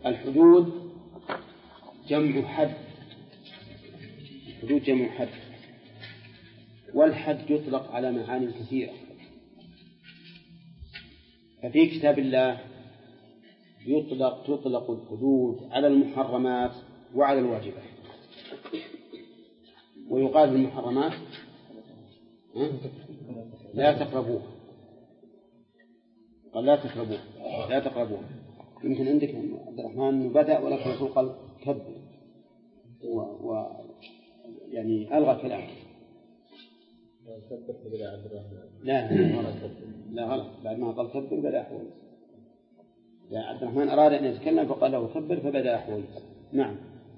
الحدود جمع حد. الحدود جمع حد، والحد يطلق على معاني كثيرة. ففي كتاب الله تطلق الحدود على المحرمات وعلى الواجبات. ويقال في المحرمات لا تقربوها، قال لا تقربوها. يمكن عندك عبد الرحمن بدأ ولكن يقول قال كبر يعني ألغى كلامه. لا غلط، بعد ما قال كبر بدأ أحوي. عبد الرحمن أراد أن يتكلم فقال له كبر فبدأ أحوي. نعم.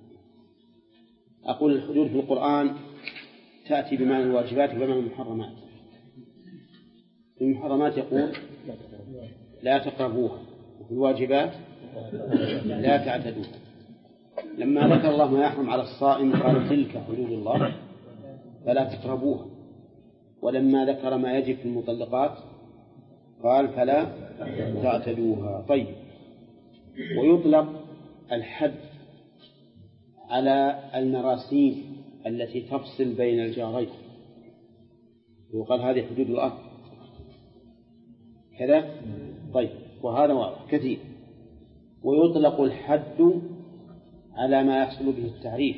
أقول الحدود في القرآن تأتي بمعنى الواجبات وبمعنى المحرمات. في المحرمات يقول لا تقربوها، وفي الواجبات لا تعتدوها. لما ذكر الله ما يحرم على الصائم قال تلك حدود الله فلا تقربوها، ولما ذكر ما يجب في المطلقات قال فلا تعتدوها. طيب. ويطلق الحد على المراسيم التي تفصل بين الجارين، وقال هذه حدود الأرض كذا. طيب، وهذا واضح كثير. ويطلق الحد على ما يحصل به التعريف،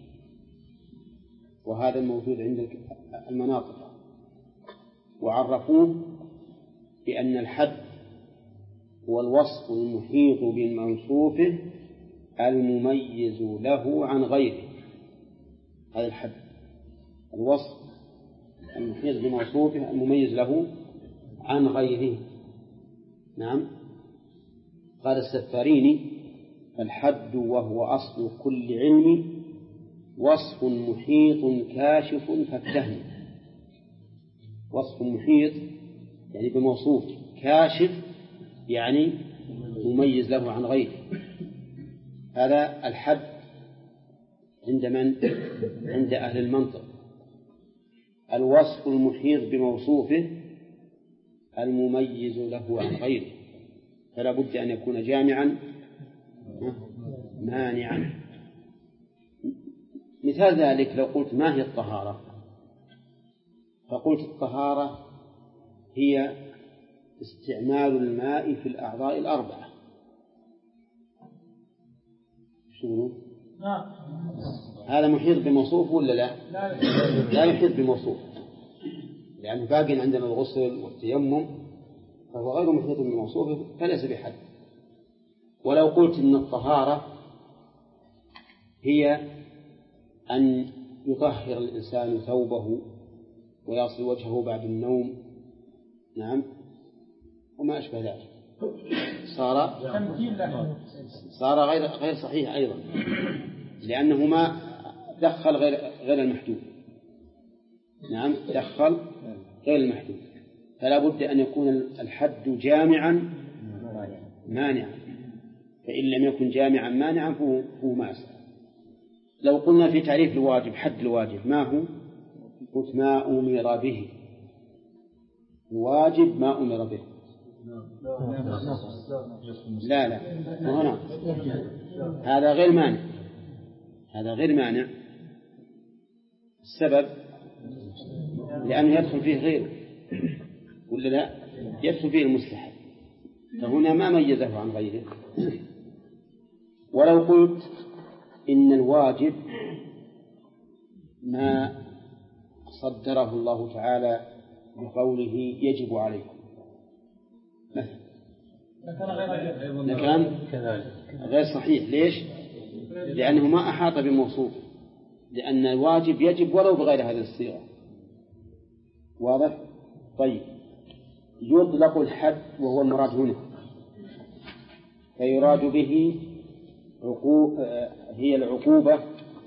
وهذا الموجود عند المناطق، وعرفوه بأن الحد هو الوصف المحيط بالموصوف المميز له عن غيره. هذا الحد، الوصف المحيط بموصوفه المميز له عن غيره. نعم. قال السفاريني الحد وهو أصل كل علم وصف محيط كاشف فاتهم. وصف محيط يعني بموصوف، كاشف يعني مميز له عن غيره. هذا الحد عند من؟ عند أهل المنطق. الوصف المحيط بموصوفه المميز له عن غيره، فلا بد أن يكون جامعا مانعا. مثال ذلك لو قلت ما هي الطهارة، فقلت الطهارة هي استعمال الماء في الأعضاء الأربعة. شنو؟ هذا محيط بموصوف ولا لا؟ لا يحيط بموصوف، لأنه باقي عندنا الغسل والتيمم، فهو غير محيط بموصوفه فليس بحد. ولو قلت إن الطهارة هي أن يطهر الإنسان ثوبه ويغسل وجهه بعد النوم، نعم، وما أشبه ذلك، صار غير صحيح أيضا، لأنه ما دخل غير المحدود. نعم، دخل غير المحدود. فلا بد أن يكون الحد جامعا مانعا، فإن لم يكن جامعا مانعا فهو ماسع. لو قلنا في تعريف الواجب، حد الواجب ما هو؟ قلت ما أمر به. الواجب ما أمر به. لا هنا هذا غير مانع، هذا غير مانع. السبب لأنه يدخل فيه غيره، ولا لا؟ يدخل فيه المستحب، فهنا ما ميزه عن غيره. ولو قلت إن الواجب ما صدره الله تعالى بقوله يجب عليكم، لكان غير صحيح. ليش؟ لأنه ما أحاط بموصوف، لأن الواجب يجب ولو بغير هذه الصيغة. واضح؟ طيب. يطلق الحد وهو المراد هنا، فيراد به هي العقوبة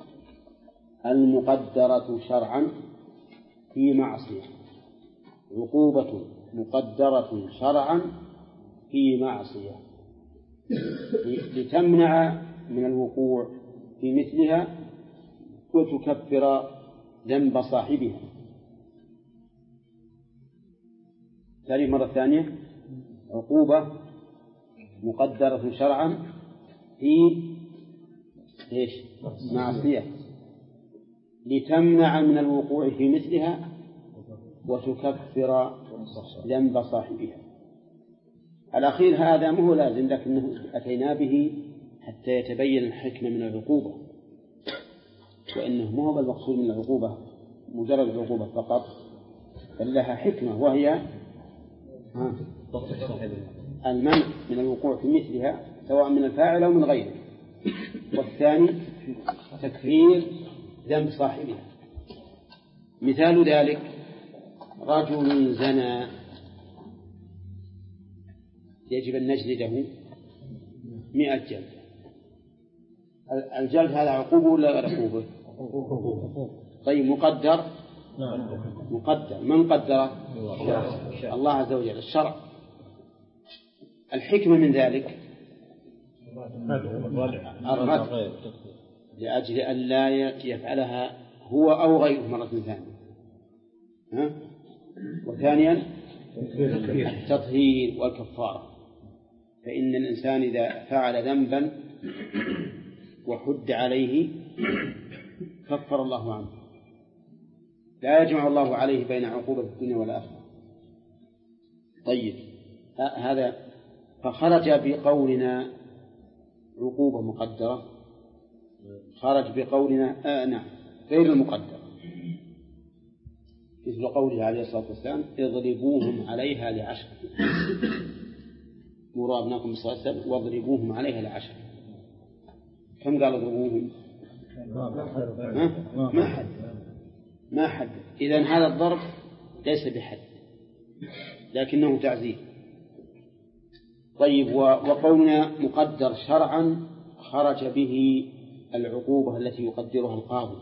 المقدرة شرعا في معصية. عقوبة مقدرة شرعا في معصية لتمنع من الوقوع في مثلها وتكفر ذنب صاحبها. ثاني مرة ثانية، عقوبة مقدرة شرعا في إيش؟ معصية لتمنع من الوقوع في مثلها وتكفر ذنب صاحبها. الأخير هذا ما هو لازم، لكنه أتينا به حتى يتبين الحكمة من العقوبة، وإنه ما هو المقصود من العقوبة مجرد العقوبة فقط، بل لها حكمة، وهي المنع من الوقوع في مثلها سواء من الفاعل أو من غيره. والثاني تكفير ذنب صاحبها. مثال ذلك رجل زنى يجب أن نجلده 100 جلد. الجلد هذا عقوبة ولا غير عقوبة؟ طيب مقدر؟ مقدر. من قدره؟ الله عز وجل، الشرع. الحكمة من ذلك الرد لأجل أن لا يفعلها هو أو غيره مرة ثانية. وثانيا التطهير والكفارة. فإن الإنسان إذا فعل ذنبا وحد عليه كفر الله عنه، لا يجمع الله عليه بين عقوبة الدنيا والآخرة. طيب هذا فخرج بقولنا عقوبة مقدرة، خرج بقولنا نعم غير المقدرة، مثل قوله عليه الصلاة والسلام اضربوهم عليها ل10. مروا أبناكم صلى الله عليه وسلم واضربوهم عليها ل10. كم قال اضربوهم؟ ما حد. إذن هذا الضرب ليس بحد لكنه تعزير. طيب وقولنا مقدر شرعا خرج به العقوبة التي يقدرها القاضي.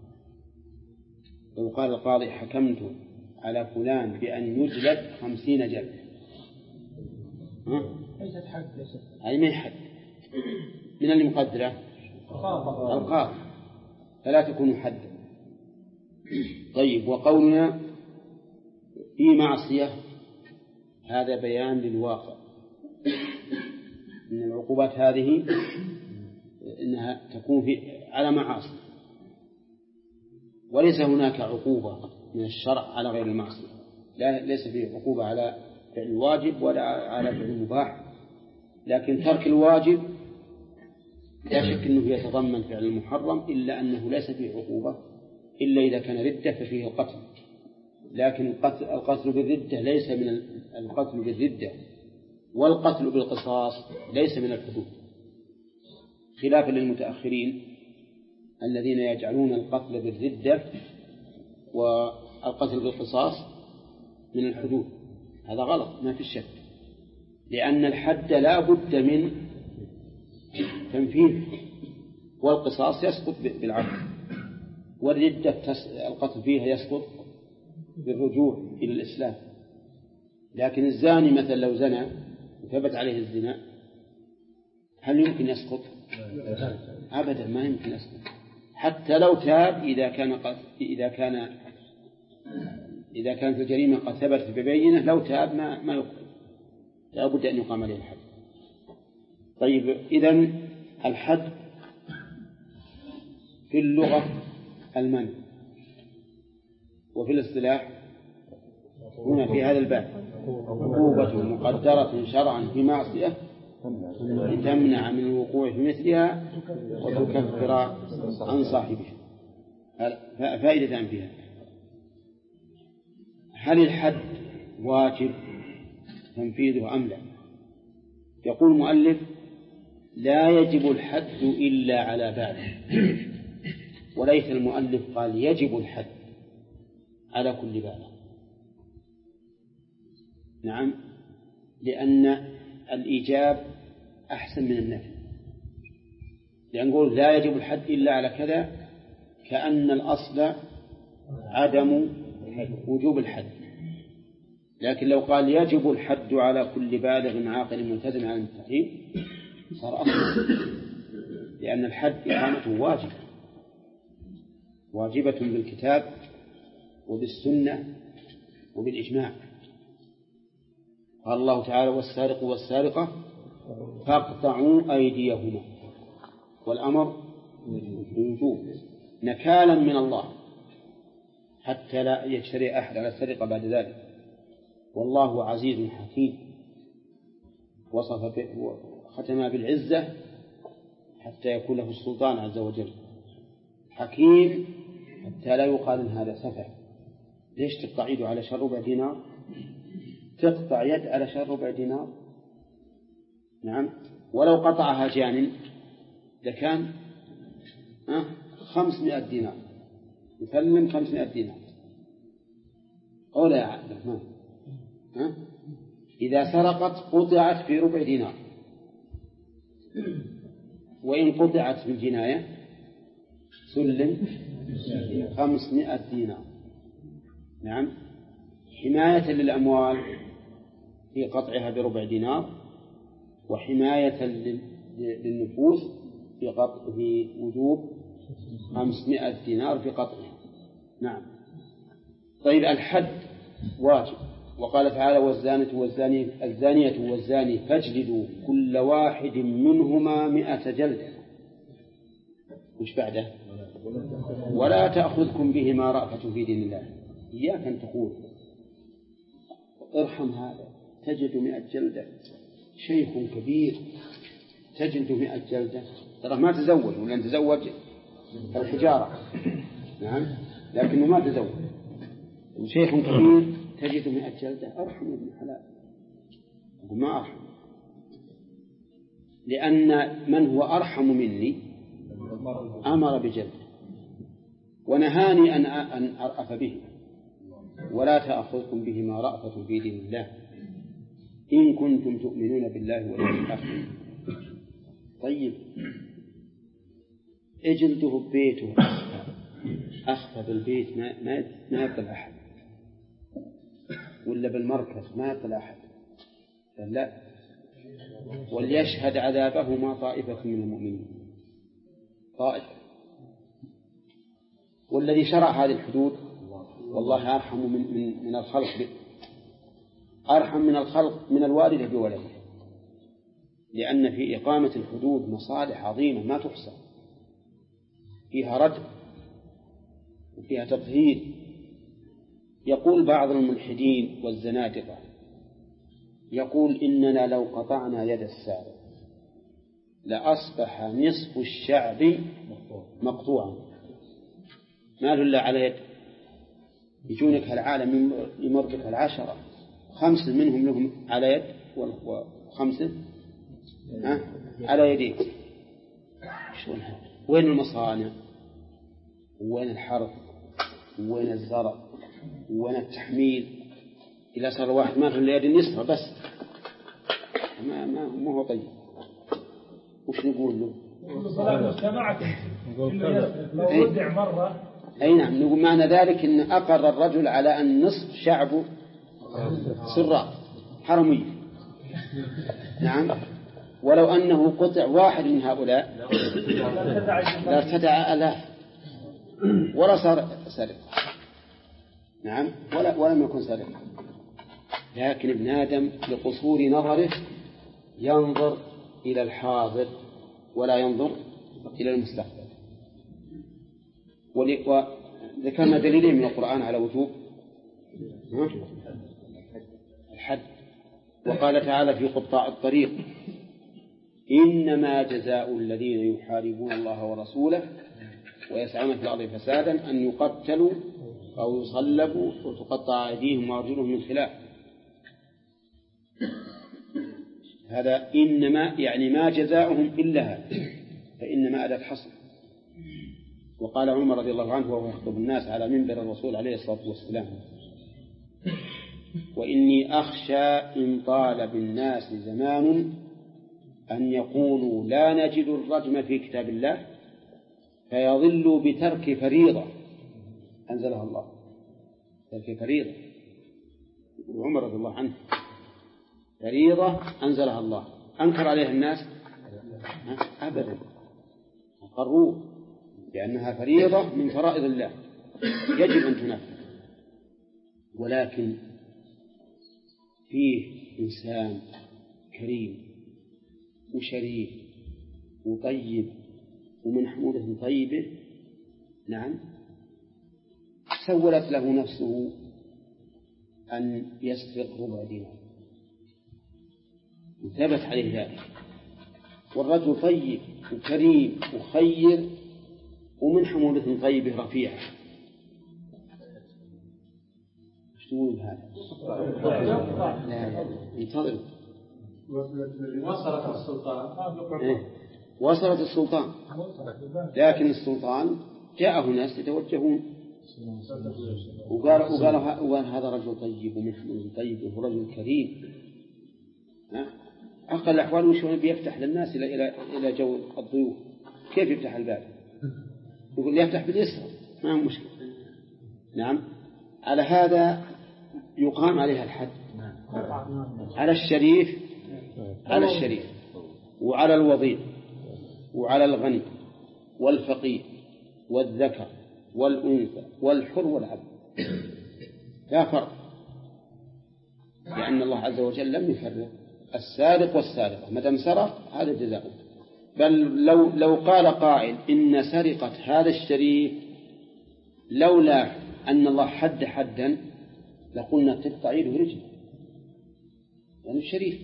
لو قال القاضي حكمت على فلان بأن يجلد 50 جلد، ليست حد. هذه ما حد. من اللي مقدره؟ القاضي، فلا تكون حدا. طيب وقولنا في معصية هذا بيان للواقع، إن العقوبات هذه إنها تكون على معاصي، وليس هناك عقوبة من الشرع على غير المعصية. ليس فيه عقوبة على فعل الواجب ولا على فعل المباح، لكن ترك الواجب لا شك أنه يتضمن فعل المحرم، إلا أنه ليس فيه عقوبة إلا إذا كان ردة ففيه القتل. لكن القتل بالردة ليس من القتل بالردة، والقتل بالقصاص ليس من الحدود، خلافا للمتأخرين الذين يجعلون القتل بالردة والقتل بالقصاص من الحدود. هذا غلط ما في شك، لأن الحد لا بد من تنفيذ، والقصاص يسقط بالعفو، والردة القتل فيها يسقط بالرجوع إلى الإسلام. لكن الزاني مثلا لو زنى وثبت عليه الزنا هل يمكن يسقط؟ أبدا ما يمكن يسقط، حتى لو تاب إذا كانت الجريمة قد ثبتت ببينة، لو تاب ما يقبل، لا بد أن يقام عليه الحد. طيب إذن الحد في اللغة المنع، وفي الاصطلاح هنا في هذا الباب عقوبة مقدرة شرعا في معصية لتمنع من الوقوع في مثلها وتكفر عن صاحبها. فائدة فيها: هل الحد واجب تنفيذه أم لا؟ يقول المؤلف: لا يجب الحد إلا على بالغ. وليس المؤلف قال يجب الحد على كل بالغ. نعم، لأن الإيجاب أحسن من النفي. لأن نقول لا يجب الحد إلا على كذا كأن الأصل عدم وجوب الحد، لكن لو قال يجب الحد على كل بالغ عاقل ملتزم على التحريم صار أصل، لأن الحد إقامته واجبة بالكتاب وبالسنة وبالإجماع. قال الله تعالى: والسارق والسارقة فاقطعوا أيديهما. والأمر وجوب نكالا من الله حتى لا يجترئ أحد على السرقة بعد ذلك. والله عزيز حكيم، ختم بالعزة حتى يكون له السلطان عز وجل. حكيم حتى لا يقال إن هذا سفه. ليش تقطع يده على شر ربع دينار؟ تقطع يد على شر ربع دينار؟ نعم. ولو قطعها جان لكان 500 دينار، يسلم 500 دينار أو لا يعلم. إذا سرقت قطعت في ربع دينار، وإن قطعت بالجناية سلم 500 دينار. نعم. حماية للأموال في قطعها بربع دينار، وحماية للنفوس في وجوب 500 دينار في قطعها. نعم. طيب الحد واجب، وقال تعالى الزانية والزاني فاجلدوا كل واحد منهما 100 جلدة. وش بعده؟ ولا تأخذكم بهما رأفة في دين الله. إياك أن تقول ارحم هذا تجد 100 جلدة، شيخ كبير تجد 100 جلدة، ترى ما تزوج، ولن تزوج الحجارة. نعم. لكنه ما تزوج، شيخ كبير تجد 100 جلدة. أرحم ابن حلال، وما أرحم، لأن من هو أرحم مني أمر بجلده ونهاني أن أرأف به. ولا تأخذكم بهما رأفة في دين الله إن كنتم تؤمنون بالله واليوم الآخر. طيب اجلده ببيته أخفى بالبيت ما يطلع أحد، ولا بالمركز ما يطلع أحد، لا. وليشهد عذابهما طائفة من المؤمنين، طائفة. والذي شرع هذه الحدود والله أرحم من الخلق، أرحم من الخلق من الوالدة بولده، لأن في إقامة الحدود مصالح عظيمة ما تحصى، فيها ردع وفيها تطهير. يقول بعض الملحدين والزنادقة، يقول إننا لو قطعنا يد السارق لأصبح نصف الشعب مقطوعا، ما له إلا على يد. يجونك هالعالم يمر بك 10، 5 منهم لهم على يد و5 على يدين. شلون هذا؟ وين المصانع؟ وين الحرث؟ وين الزرع؟ وين التحميل؟ إذا صار واحد ما في إلا يد يسرى بس، ما هو طيب. وش نقول له؟ لو ودع مرة. أي نعم. نقول معنى ذلك إن أقر الرجل على أن نصف شعبه سراء حرمي. نعم. ولو أنه قطع واحد من هؤلاء لارتدع آلاف ولا صار سرق. نعم. ولم يكن سرق. لكن ابن آدم لقصور نظره ينظر إلى الحاضر ولا ينظر إلى المستقبل. وذكرنا دليلين من القرآن على وجوب الحد. وقال تعالى في قطاع الطريق إنما جزاء الذين يحاربون الله ورسوله ويسعون في الأرض فسادا أن يقتلوا أو يصلبوا وتقطع أيديهم وأرجلهم من خلاف. هذا إنما يعني ما جزاؤهم إلا هذا، فإنما أداة حصر. وقال عمر رضي الله عنه وهو يخطب الناس على منبر الرسول عليه الصلاة والسلام وإني أخشى إن طال بالناس زمان أن يقولوا لا نجد الرجم في كتاب الله فيضلوا بترك فريضة أنزلها الله. ترك فريضة عمر رضي الله عنه، فريضة أنزلها الله، أنكر عليها الناس أبدا، أقروه لأنها فريضة من فرائض الله يجب أن تنفذ. ولكن فيه إنسان كريم وشريف وطيب ومن حمولة طيبة نعم سولت له نفسه أن يسرق ربع دينار وثبت عليه ذلك، والرجل طيب وكريم وخير ومن حمولة طيبة رفيعة، ايش تقول هذا؟ لا انتظر. وصلت السلطان وصلت السلطان، لكن السلطان جاءه ناس يتوجهون وقال هذا رجل طيب ومن حمولة طيب وهو رجل كريم. أقل الأحوال وش بيفتح للناس إلى جو الضيوف، كيف يفتح الباب؟ يقول لي يفتح باليسر ما هو مشكلة. نعم على هذا يقام عليها الحد، على الشريف وعلى الوضيع وعلى الغني والفقير والذكر والأنثى والحر والعبد لا فرق، لأن الله عز وجل لم يفرق. السارق والسارقة ما دام سرق هذا جزاؤه. بل لو قال قائل إن سرقة هذا الشريف لولا أن الله حد حدا لقلنا تقطع يده ورجله، يعني الشريف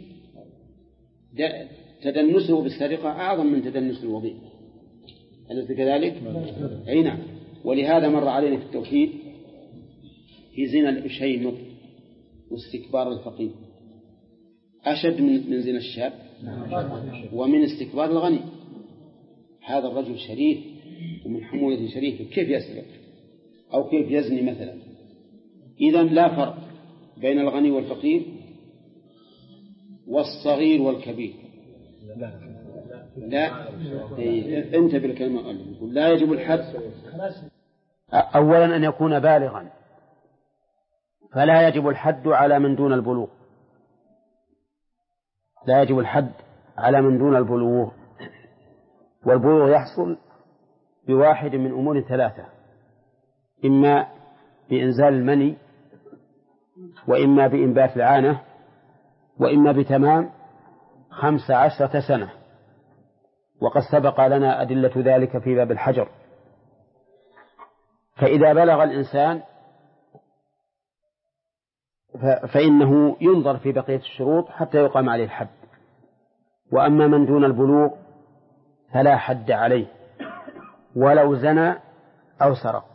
تدنسه بالسرقة أعظم من تدنس الوضيع، أليس كذلك؟ أي نعم. ولهذا مر علينا في التوحيد في زنا الأشيمط واستكبار الفقير أشد من زنا الشاب ومن استكبار الغني. هذا الرجل شريف ومن حمولة شريفة كيف يسرق أو كيف يزني مثلا؟ إذن لا فرق بين الغني والفقير والصغير والكبير. لا انت بالكلمة يقول لا يجب الحد أولا أن يكون بالغا، فلا يجب الحد على من دون البلوغ، لا يجب الحد على من دون البلوغ. والبلوغ يحصل بواحد من أمور ثلاثة: إما بإنزال المني، وإما بإنبات العانة، وإما بتمام 15 سنة. وقد سبق لنا أدلة ذلك في باب الحجر. فإذا بلغ الإنسان فإنه ينظر في بقية الشروط حتى يقام عليه الحد. وأما من دون البلوغ فلا حد عليه ولو زنى أو سرق،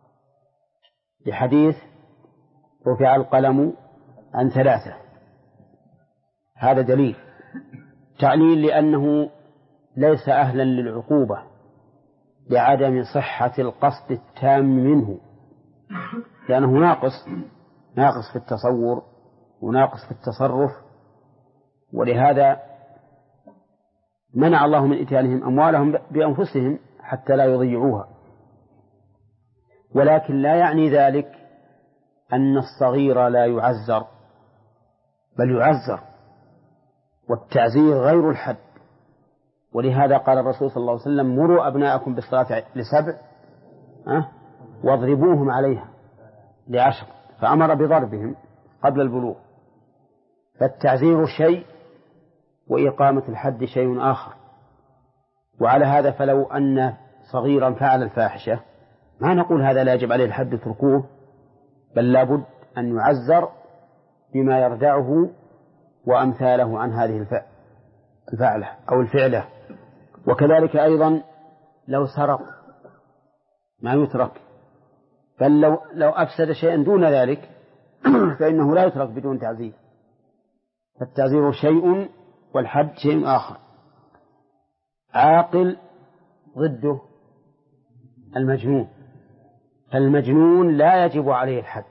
لحديث رفع القلم عن 3. هذا دليل تعليل لأنه ليس أهلا للعقوبة لعدم صحة القصد التام منه، لأنه ناقص في التصور وناقص في التصرف. ولهذا منع الله من إتيانهم أموالهم بأنفسهم حتى لا يضيعوها. ولكن لا يعني ذلك أن الصغير لا يعزر، بل يعزر، والتعزير غير الحد. ولهذا قال الرسول صلى الله عليه وسلم: مروا أبناءكم بالصلاة ل7 واضربوهم عليها ل10، فأمر بضربهم قبل البلوغ. فالتعزير شيء وإقامة الحد شيء آخر. وعلى هذا فلو أن صغيرا فعل الفاحشة ما نقول هذا لا يجب عليه الحد اتركوه، بل لابد أن يعزر بما يردعه وأمثاله عن هذه الفعلة أو الفعلة. وكذلك أيضا لو سرق ما يترك، بل لو أفسد شيئا دون ذلك فإنه لا يترك بدون تعزير. فالتعزير شيء والحد شيء آخر. عاقل ضده المجنون، فالمجنون لا يجب عليه الحد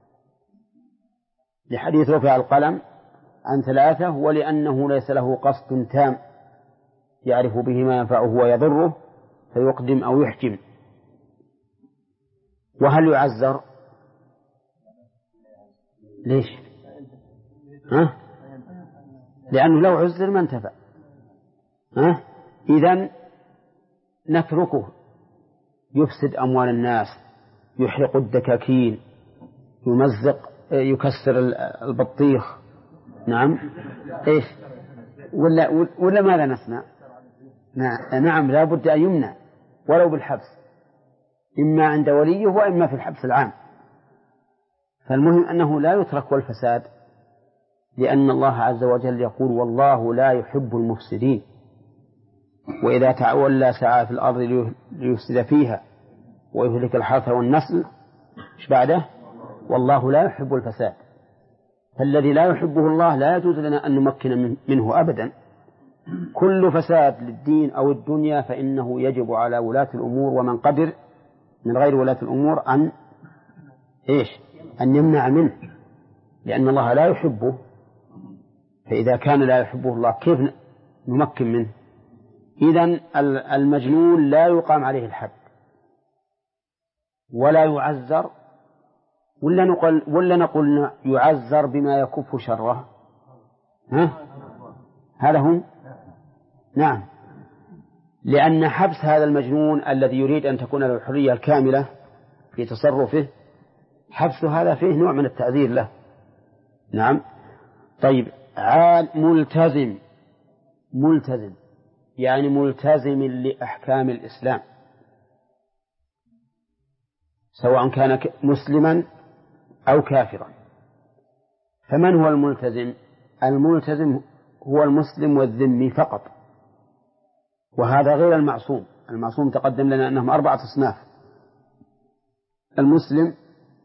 لحديث رفع القلم عن 3، ولأنه ليس له قصد تام يعرف به ما ينفعه ويضره فيقدم أو يحجم. وهل يعزر؟ ليش؟ لأنه لو عزر ما انتفع. إذن نتركه يفسد أموال الناس، يحرق الدكاكين، يمزق، يكسر البطيخ. نعم. إيش ولا ماذا نصنع؟ نعم لا بد أن يمنع. ولو بالحبس، إما عند وليه وإما في الحبس العام. فالمهم أنه لا يترك والفساد، لأن الله عز وجل يقول والله لا يحب المفسدين، وإذا تولى سعى في الأرض ليفسد فيها ويهلك الحرث والنسل، إيش بعده؟ والله لا يحب الفساد. فالذي لا يحبه الله لا يجوز لنا أن نمكن منه أبدا. كل فساد للدين أو الدنيا فإنه يجب على ولاة الأمور ومن قدر من غير ولاة الأمور أن يمنع منه، لأن الله لا يحبه. فإذا كان لا يحبه الله كيف نمكن منه؟ إذن المجنون لا يقام عليه الحد ولا يعزر، ولا نقول يعزر بما يكف شره. هذا هو. نعم، لأن حبس هذا المجنون الذي يريد أن تكون له الحرية الكاملة في تصرفه، حبس هذا فيه نوع من التعذير له. نعم. طيب، ملتزم يعني ملتزم لأحكام الإسلام، سواء كان مسلما أو كافرا. فمن هو الملتزم؟ الملتزم هو المسلم والذمي فقط، وهذا غير المعصوم. المعصوم تقدم لنا أنهم 4 أصناف: المسلم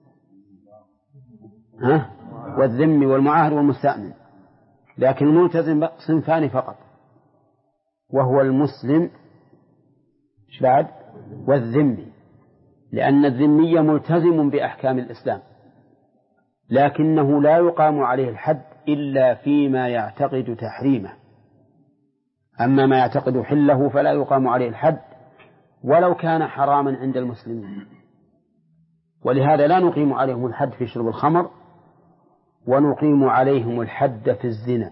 والذمي والمعاهد والمستأمن. لكن الملتزم صنفان فقط، وهو المسلم بعد والذمي، لأن الذمي ملتزم بأحكام الإسلام، لكنه لا يقام عليه الحد إلا فيما يعتقد تحريمه. أما ما يعتقد حله فلا يقام عليه الحد ولو كان حراما عند المسلمين. ولهذا لا نقيم عليهم الحد في شرب الخمر، ونقيم عليهم الحد في الزنا،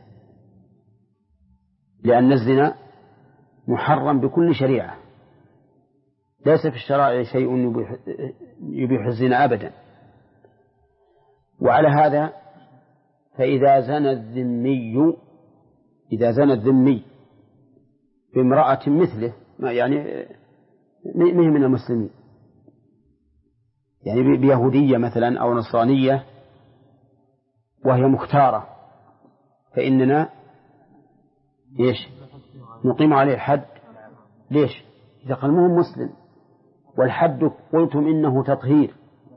لأن الزنا محرم بكل شريعة، ليس في الشرائع شيء يبيح الزنا أبدا. وعلى هذا فإذا زنى الذمي بامرأة مثله، يعني مهم من المسلمين، يعني بيهودية مثلا أو نصرانية وهي مختارة، فإننا نقيم عليه الحد. ليش؟ إذا قال مهم مسلم، والحد قلتم إنه تطهير،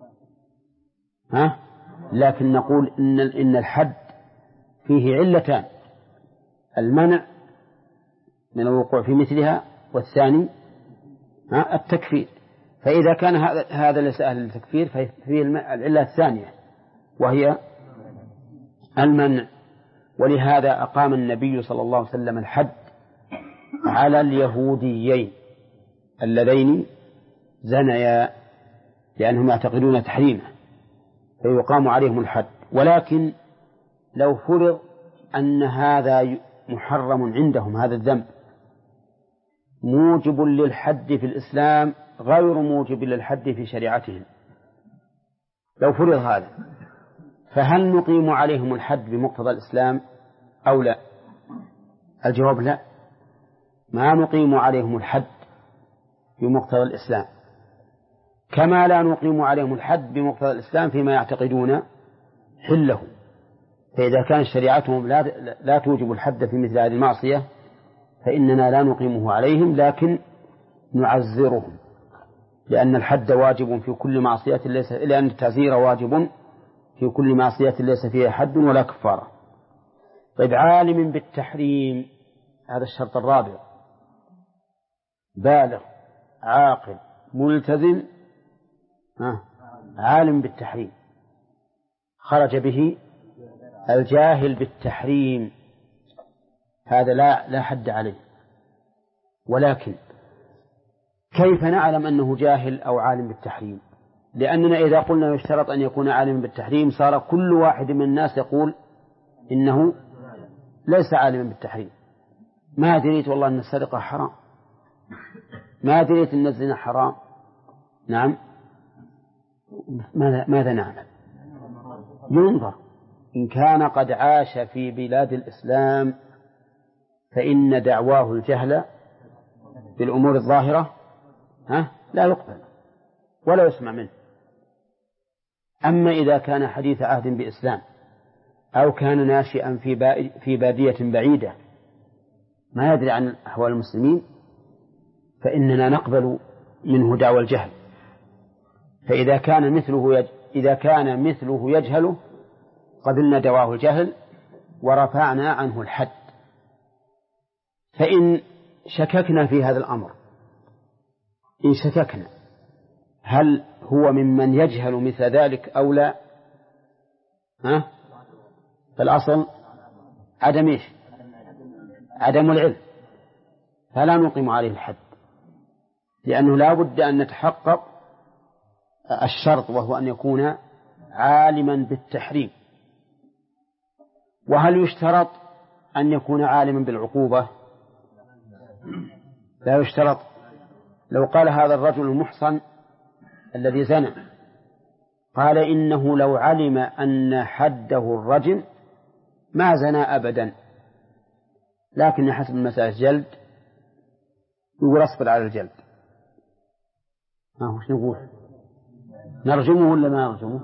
لكن نقول إن الحد فيه علتان: المنع من الوقوع في مثلها، والثاني التكفير. فإذا كان هذا ليس أهل التكفير ففيه العلة الثانية وهي المنع. ولهذا أقام النبي صلى الله عليه وسلم الحد على اليهوديين اللذين زنيا، لأنهم يعتقدون تحريمه فيقام عليهم الحد. ولكن لو فرض أن هذا محرم عندهم، هذا الذنب موجب للحد في الإسلام غير موجب للحد في شريعتهم، لو فرض هذا، فهل نقيم عليهم الحد بمقتضى الإسلام أو لا؟ الجواب لا، ما نقيم عليهم الحد بمقتضى الإسلام، كما لا نقيم عليهم الحد بمقتضى الإسلام فيما يعتقدون حله. فإذا كانت شريعتهم لا توجب الحد في مثل هذه المعصية فإننا لا نقيمه عليهم، لكن نعزرهم، لأن الحد واجب في كل معصية لأن التعزير واجب في كل معصية ليس فيها حد ولا كفارة. طيب، عالم بالتحريم، هذا الشرط الرابع: بالغ عاقل ملتزم عالم بالتحريم. خرج به الجاهل بالتحريم، هذا لا حد عليه. ولكن كيف نعلم أنه جاهل أو عالم بالتحريم؟ لأننا إذا قلنا يشترط أن يكون عالما بالتحريم صار كل واحد من الناس يقول إنه ليس عالما بالتحريم. ما دريت والله أن السرقة حرام، ما دريت أن الزنا حرام. نعم، ماذا نعمل؟ ينظر، إن كان قد عاش في بلاد الإسلام فإن دعواه الجهل بالأمور الظاهرة لا يقبل ولا يسمع منه. أما إذا كان حديث عهد بإسلام أو كان ناشئا في بادية بعيدة ما يدري عن أحوال المسلمين فإننا نقبل منه دعوى الجهل. فإذا كان مثله يجهله قبلنا دعواه الجهل ورفعنا عنه الحد. فإن شككنا في هذا الأمر، إن شككنا هل هو ممن يجهل مثل ذلك أو لا، فالأصل عدم العلم، فلا نقيم عليه الحد، لأنه لا بد أن نتحقق الشرط وهو أن يكون عالما بالتحريم. وهل يشترط أن يكون عالما بالعقوبة؟ لا يشترط. لو قال هذا الرجل المحصن الذي زنى قال إنه لو علم أن حده الرجم ما زنى أبدا، لكن حسب المسألة جلد، يقول أصبر على الجلد. وش نقول؟ نرجمه ولا ما نرجمه؟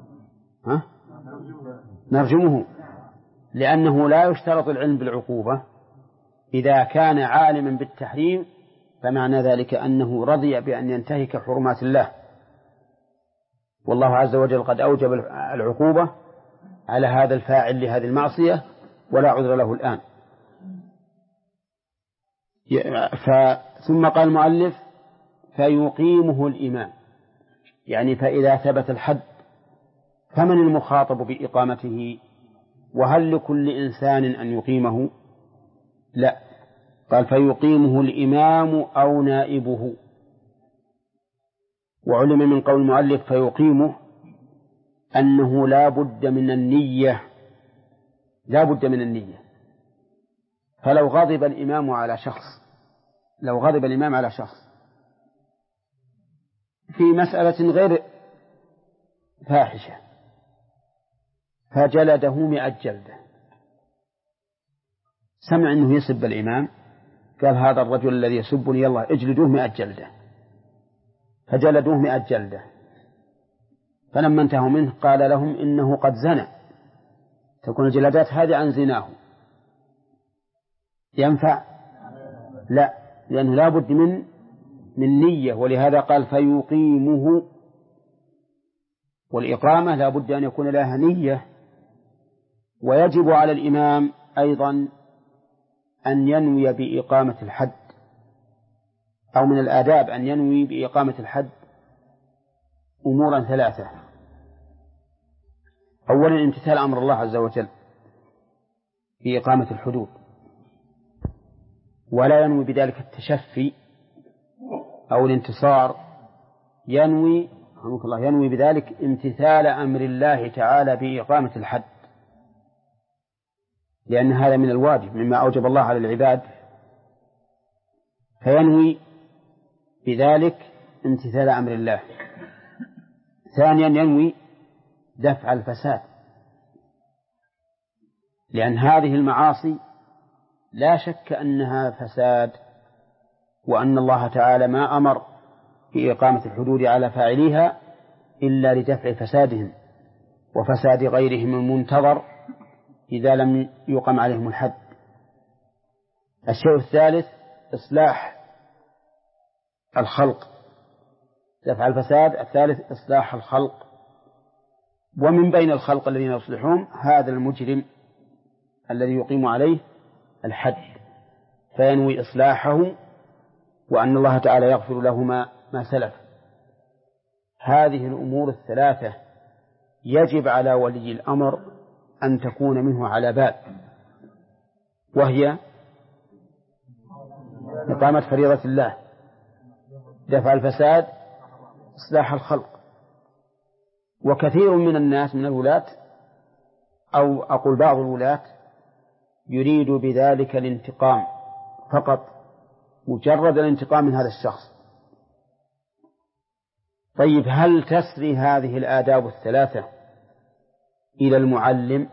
نرجمه، لأنه لا يشترط العلم بالعقوبة. إذا كان عالما بالتحريم فمعنى ذلك أنه رضي بأن ينتهك حرمات الله، والله عز وجل قد أوجب العقوبة على هذا الفاعل لهذه المعصية ولا عذر له الآن. ثم قال المؤلف فيقيمه الإمام، يعني فإذا ثبت الحد فمن المخاطب بإقامته؟ وهل لكل إنسان أن يقيمه؟ لا، قال فيقيمه الإمام أو نائبه. وعلم من قول المؤلف فيقيمه أنه لا بد من النية، لا بد من النية. فلو غضب الإمام على شخص في مسألة غير فاحشة فجلده 100 جلدة، سمع أنه يسب الإمام قال هذا الرجل الذي يسبني يلا اجلدوه 100 جلدة، فجلدوه 100 جلدة. فلما انتهوا منه قال لهم إنه قد زنى، تكون الجلدات هذه عن زناه، ينفع؟ لا، لأنه لا بد من نية، ولهذا قال فيقيمه. والإقامة لا بد أن يكون لها نية. ويجب على الإمام أيضا أن ينوي بإقامة الحد، أو من الآداب أن ينوي بإقامة الحد أمورا 3. أولا امتثال أمر الله عز وجل بإقامة الحدود، ولا ينوي بذلك التشفي أو الانتصار، ينوي بذلك امتثال أمر الله تعالى بإقامة الحد، لأن هذا من الواجب مما أوجب الله على العباد، فينوي بذلك امتثال أمر الله. ثانيا ينوي دفع الفساد، لأن هذه المعاصي لا شك أنها فساد، وأن الله تعالى ما أمر بإقامة الحدود على فاعليها إلا لدفع فسادهم وفساد غيرهم المنتظر إذا لم يقم عليهم الحد. الشيء الثالث إصلاح الخلق، دفع الفساد. الثالث إصلاح الخلق، ومن بين الخلق الذين يصلحون هذا المجرم الذي يقيم عليه الحد، فينوي إصلاحه وأن الله تعالى يغفر له ما سلف. هذه الأمور 3 يجب على ولي الأمر أن تكون منه على بال، وهي إقامة فريضة الله، دفع الفساد، إصلاح الخلق. وكثير من الناس من الولاة، أو أقول بعض الولاة، يريد بذلك الانتقام فقط، مجرد الانتقام من هذا الشخص. طيب هل تسري هذه الآداب 3 إلى المعلم؟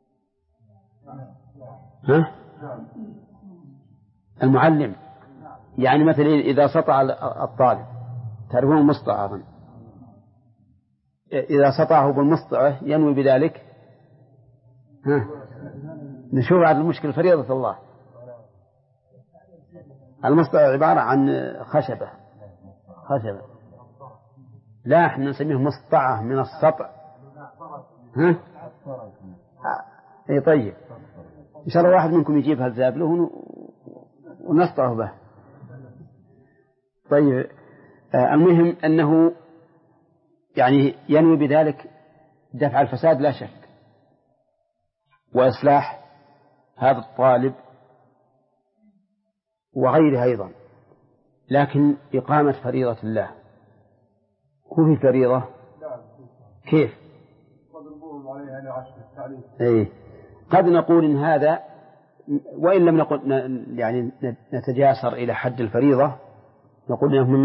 المعلم يعني مثلا إذا سطع الطالب، تعرفون المسطع أظن، إذا سطعه بالمسطعة ينوي بذلك نشوف على المشكلة فريضة الله. المسطع عبارة عن خشبة. لا، احنا نسميه مسطعة من السطع. اي طيب، ان شاء الله واحد منكم يجيب هالذاب له ونسطعه به. طيب، المهم أنه يعني ينوي بذلك دفع الفساد لا شك، وإصلاح هذا الطالب وغيره أيضا، لكن إقامة فريضة الله هو في فريضة كيف؟ إيه؟ قد نقول إن هذا، وإن لم نقل يعني نتجاسر إلى حد الفريضة، نقول إنه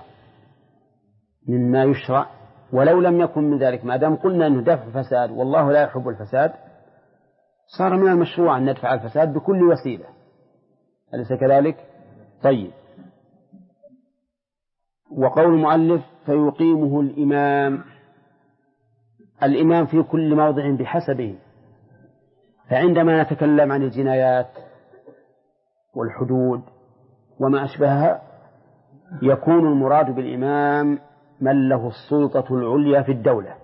مما يشرع ولو لم يكن من ذلك، ما دام قلنا أنه دفع الفساد والله لا يحب الفساد، صار من المشروع أن ندفع الفساد بكل وسيلة، أليس كذلك؟ طيب، وقول المؤلف فيقيمه الإمام في كل موضع بحسبه. فعندما نتكلم عن الجنايات والحدود وما أشبهها يكون المراد بالإمام من له السلطة العليا في الدولة.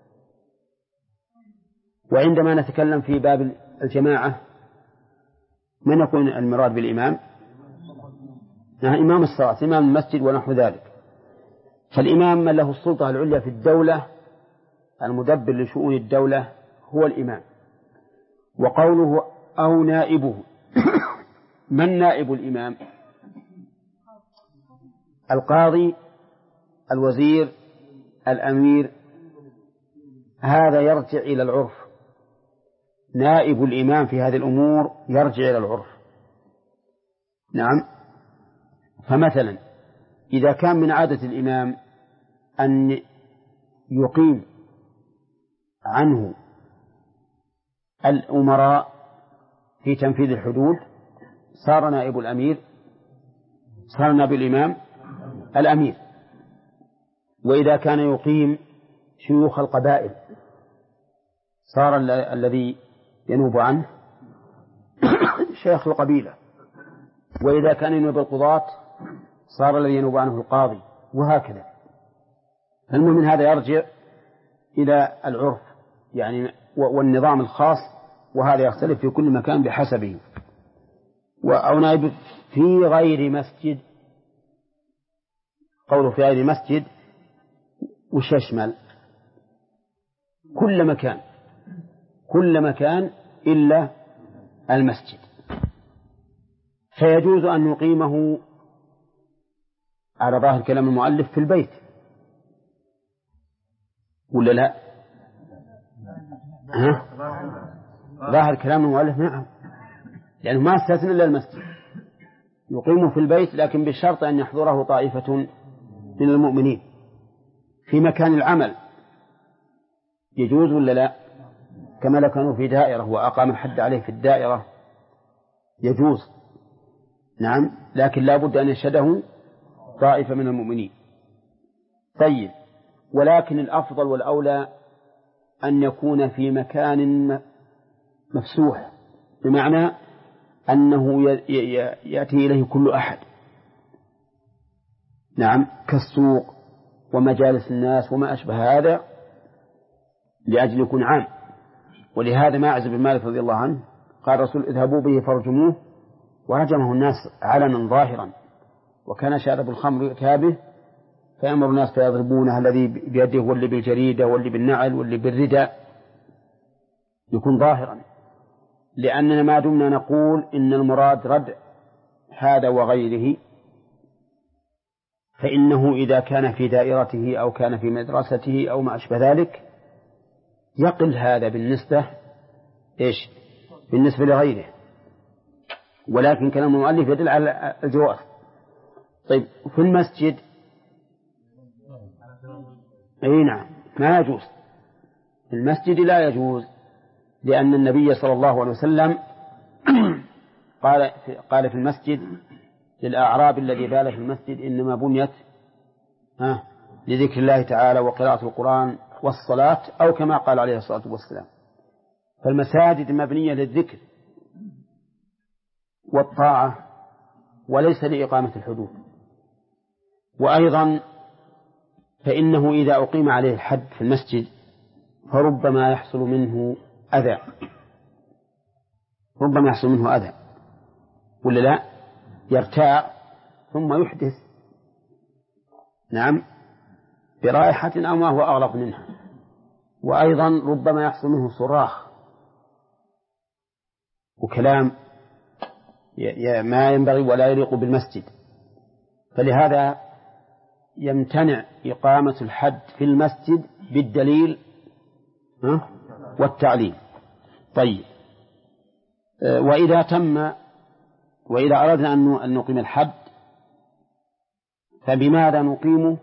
وعندما نتكلم في باب الجماعة من يكون المراد بالإمام؟ إمام الصلاة، إمام المسجد ونحو ذلك. فالإمام من له السلطة العليا في الدولة، المدبر لشؤون الدولة هو الإمام. وقوله أو نائبه من نائب الإمام؟ القاضي، الوزير، الأمير، هذا يرجع إلى العرف. نائب الإمام في هذه الأمور يرجع إلى العرف. نعم. فمثلا إذا كان من عادة الإمام أن يقيم عنه الأمراء في تنفيذ الحدود، صار نائب الأمير، صار نائب الإمام الأمير. وإذا كان يقيم شيوخ القبائل صار الذي ينوب عنه شيخ القبيلة. وإذا كان ينوب القضاة صار الذي ينوب عنه القاضي، وهكذا. المهم من هذا يرجع إلى العرف يعني والنظام الخاص، وهذا يختلف في كل مكان بحسبه. أو نائب في غير مسجد، قوله في غير مسجد وش يشمل؟ كل مكان إلا المسجد. فيجوز أن نقيمه على ظاهر كلام المؤلف في البيت، ولا لا؟ ظاهر كلام المؤلف نعم، لأنه ما استثنى إلا المسجد. يقيم في البيت لكن بالشرط أن يحضره طائفة من المؤمنين. في مكان العمل يجوز ولا لا؟ كما لو كانوا في دائرة وأقام الحد عليه في الدائرة يجوز، نعم، لكن لا بد أن يشهده طائفة من المؤمنين. طيب، ولكن الأفضل والأولى أن يكون في مكان مفسوح، بمعنى أنه يأتي إليه كل أحد، نعم، كالسوق ومجالس الناس وما أشبه هذا، لأجل يكون عام. ولهذا ماعز بن مالك رضي الله عنه قال الرسول اذهبوا به فارجموه، ورجمه الناس علنا ظاهرا. وكان شارب الخمر كابه فيأمر الناس فيضربونه، الذي بيده واللي بالجريدة واللي بالنعل واللي بالرداء، يكون ظاهرا. لأننا ما دمنا نقول إن المراد ردع هذا وغيره، فإنه إذا كان في دائرته أو كان في مدرسته أو ما أشبه ذلك يقل هذا بالنسبة لغيره. ولكن كلام المؤلف يدل على الجواز. طيب، في المسجد أي نعم ما يجوز، في المسجد لا يجوز، لأن النبي صلى الله عليه وسلم قال في المسجد للأعراب الذي بال في المسجد إنما بنيت لذكر الله تعالى وقراءة القرآن والصلاة، أو كما قال عليه الصلاة والسلام. فالمساجد مبنية للذكر والطاعة وليس لإقامة الحدود. وأيضا فإنه إذا أقيم عليه الحد في المسجد فربما يحصل منه أذى، ربما يحصل منه أذى ولا لا، يرتاع ثم يحدث نعم برائحة أو ما هو أغلق منها. وأيضا ربما يحصل منه صراخ وكلام ما ينبغي ولا يليق بالمسجد. فلهذا يمتنع إقامة الحد في المسجد بالدليل والتعليم. طيب، وإذا أردنا أن نقيم الحد فبماذا نقيمه؟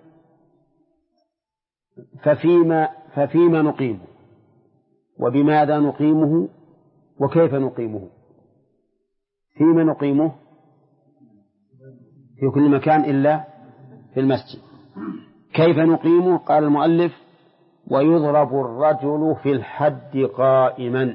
ففيما نقيمه، وبماذا نقيمه، وكيف نقيمه. فيما نقيمه في كل مكان إلا في المسجد. كيف نقيمه؟ قال المؤلف: ويضرب الرجل في الحد قائما.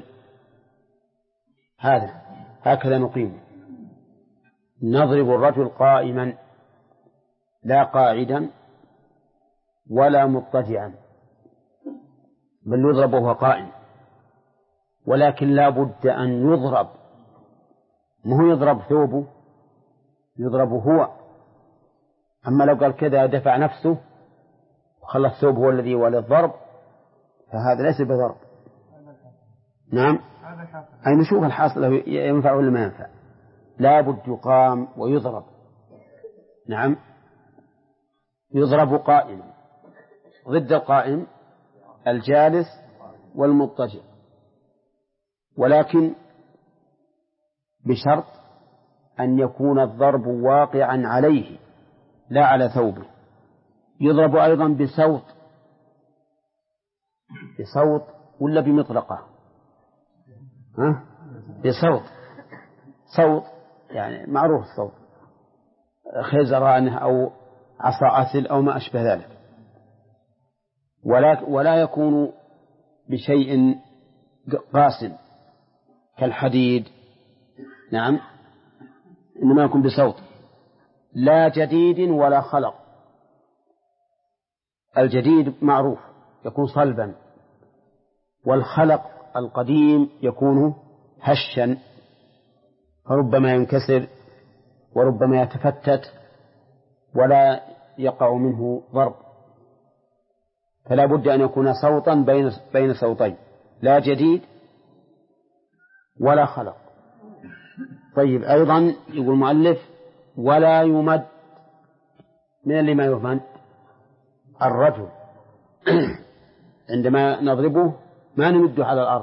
هكذا نقيمه، نضرب الرجل قائما لا قاعدا ولا مضطجعا، بل يضرب وهو قائم. ولكن لا بد أن يضرب، ما هو يضرب ثوبه، يضرب هو. أما لو قال كذا دفع نفسه وخلى الثوب هو الذي يولي الضرب فهذا ليس بضرب. نعم، أي نشوف الحاصل ينفع ولا ما ينفع. لا بد يقام ويضرب. نعم، يضرب قائما. ضد القائم الجالس والمضطجع، ولكن بشرط أن يكون الضرب واقعا عليه لا على ثوبه. يضرب أيضا بصوت ولا بمطرقة؟ صوت يعني معروف الصوت، خيزرانه أو عصا أثل أو ما أشبه ذلك. ولا يكون بشيء قاسم كالحديد. نعم، إنما يكون بصوت، لا جديد ولا خلق. الجديد معروف يكون صلبا، والخلق القديم يكون هشا، فربما ينكسر وربما يتفتت ولا يقع منه ضرب. فلا بد أن يكون صوتا بين صوتين، لا جديد ولا خلق. طيب، أيضا يقول المؤلف: ولا يمد. من اللي ما يمد؟ الرجل. عندما نضربه ما نمده على الأرض.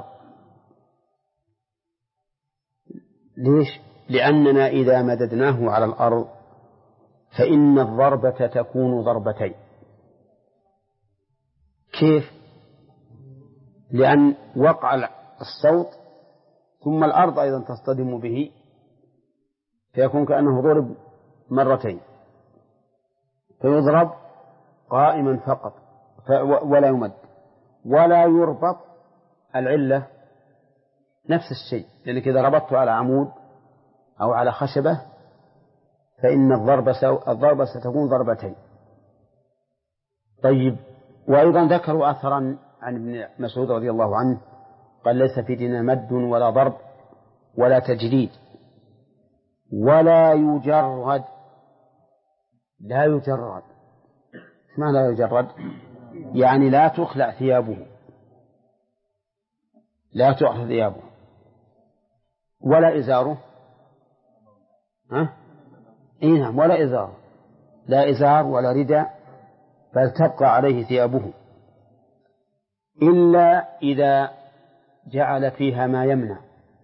ليش؟ لأننا إذا مددناه على الأرض فإن الضربة تكون ضربتين. كيف؟ لأن وقع الصوت ثم الأرض أيضا تصطدم به، فيكون كأنه ضرب مرتين. فيضرب قائما فقط ولا يمد ولا يربط. العلة نفس الشيء، لأنك إذا ربطته على عمود أو على خشبة فإن الضربة ستكون ضربتين. طيب، وأيضا ذكروا أثرا عن ابن مسعود رضي الله عنه قال: ليس في ديننا مد ولا ضرب ولا تجريد ولا يجرد. لا يجرد، ما لا يجرد؟ يعني لا تخلع ثيابه، لا تؤخذ ثيابه ولا إزاره. نعم، ولا إزار، لا إزار ولا رداء، بل تبقى عليه ثيابه، إلا إذا جعل فيها ما يمنع.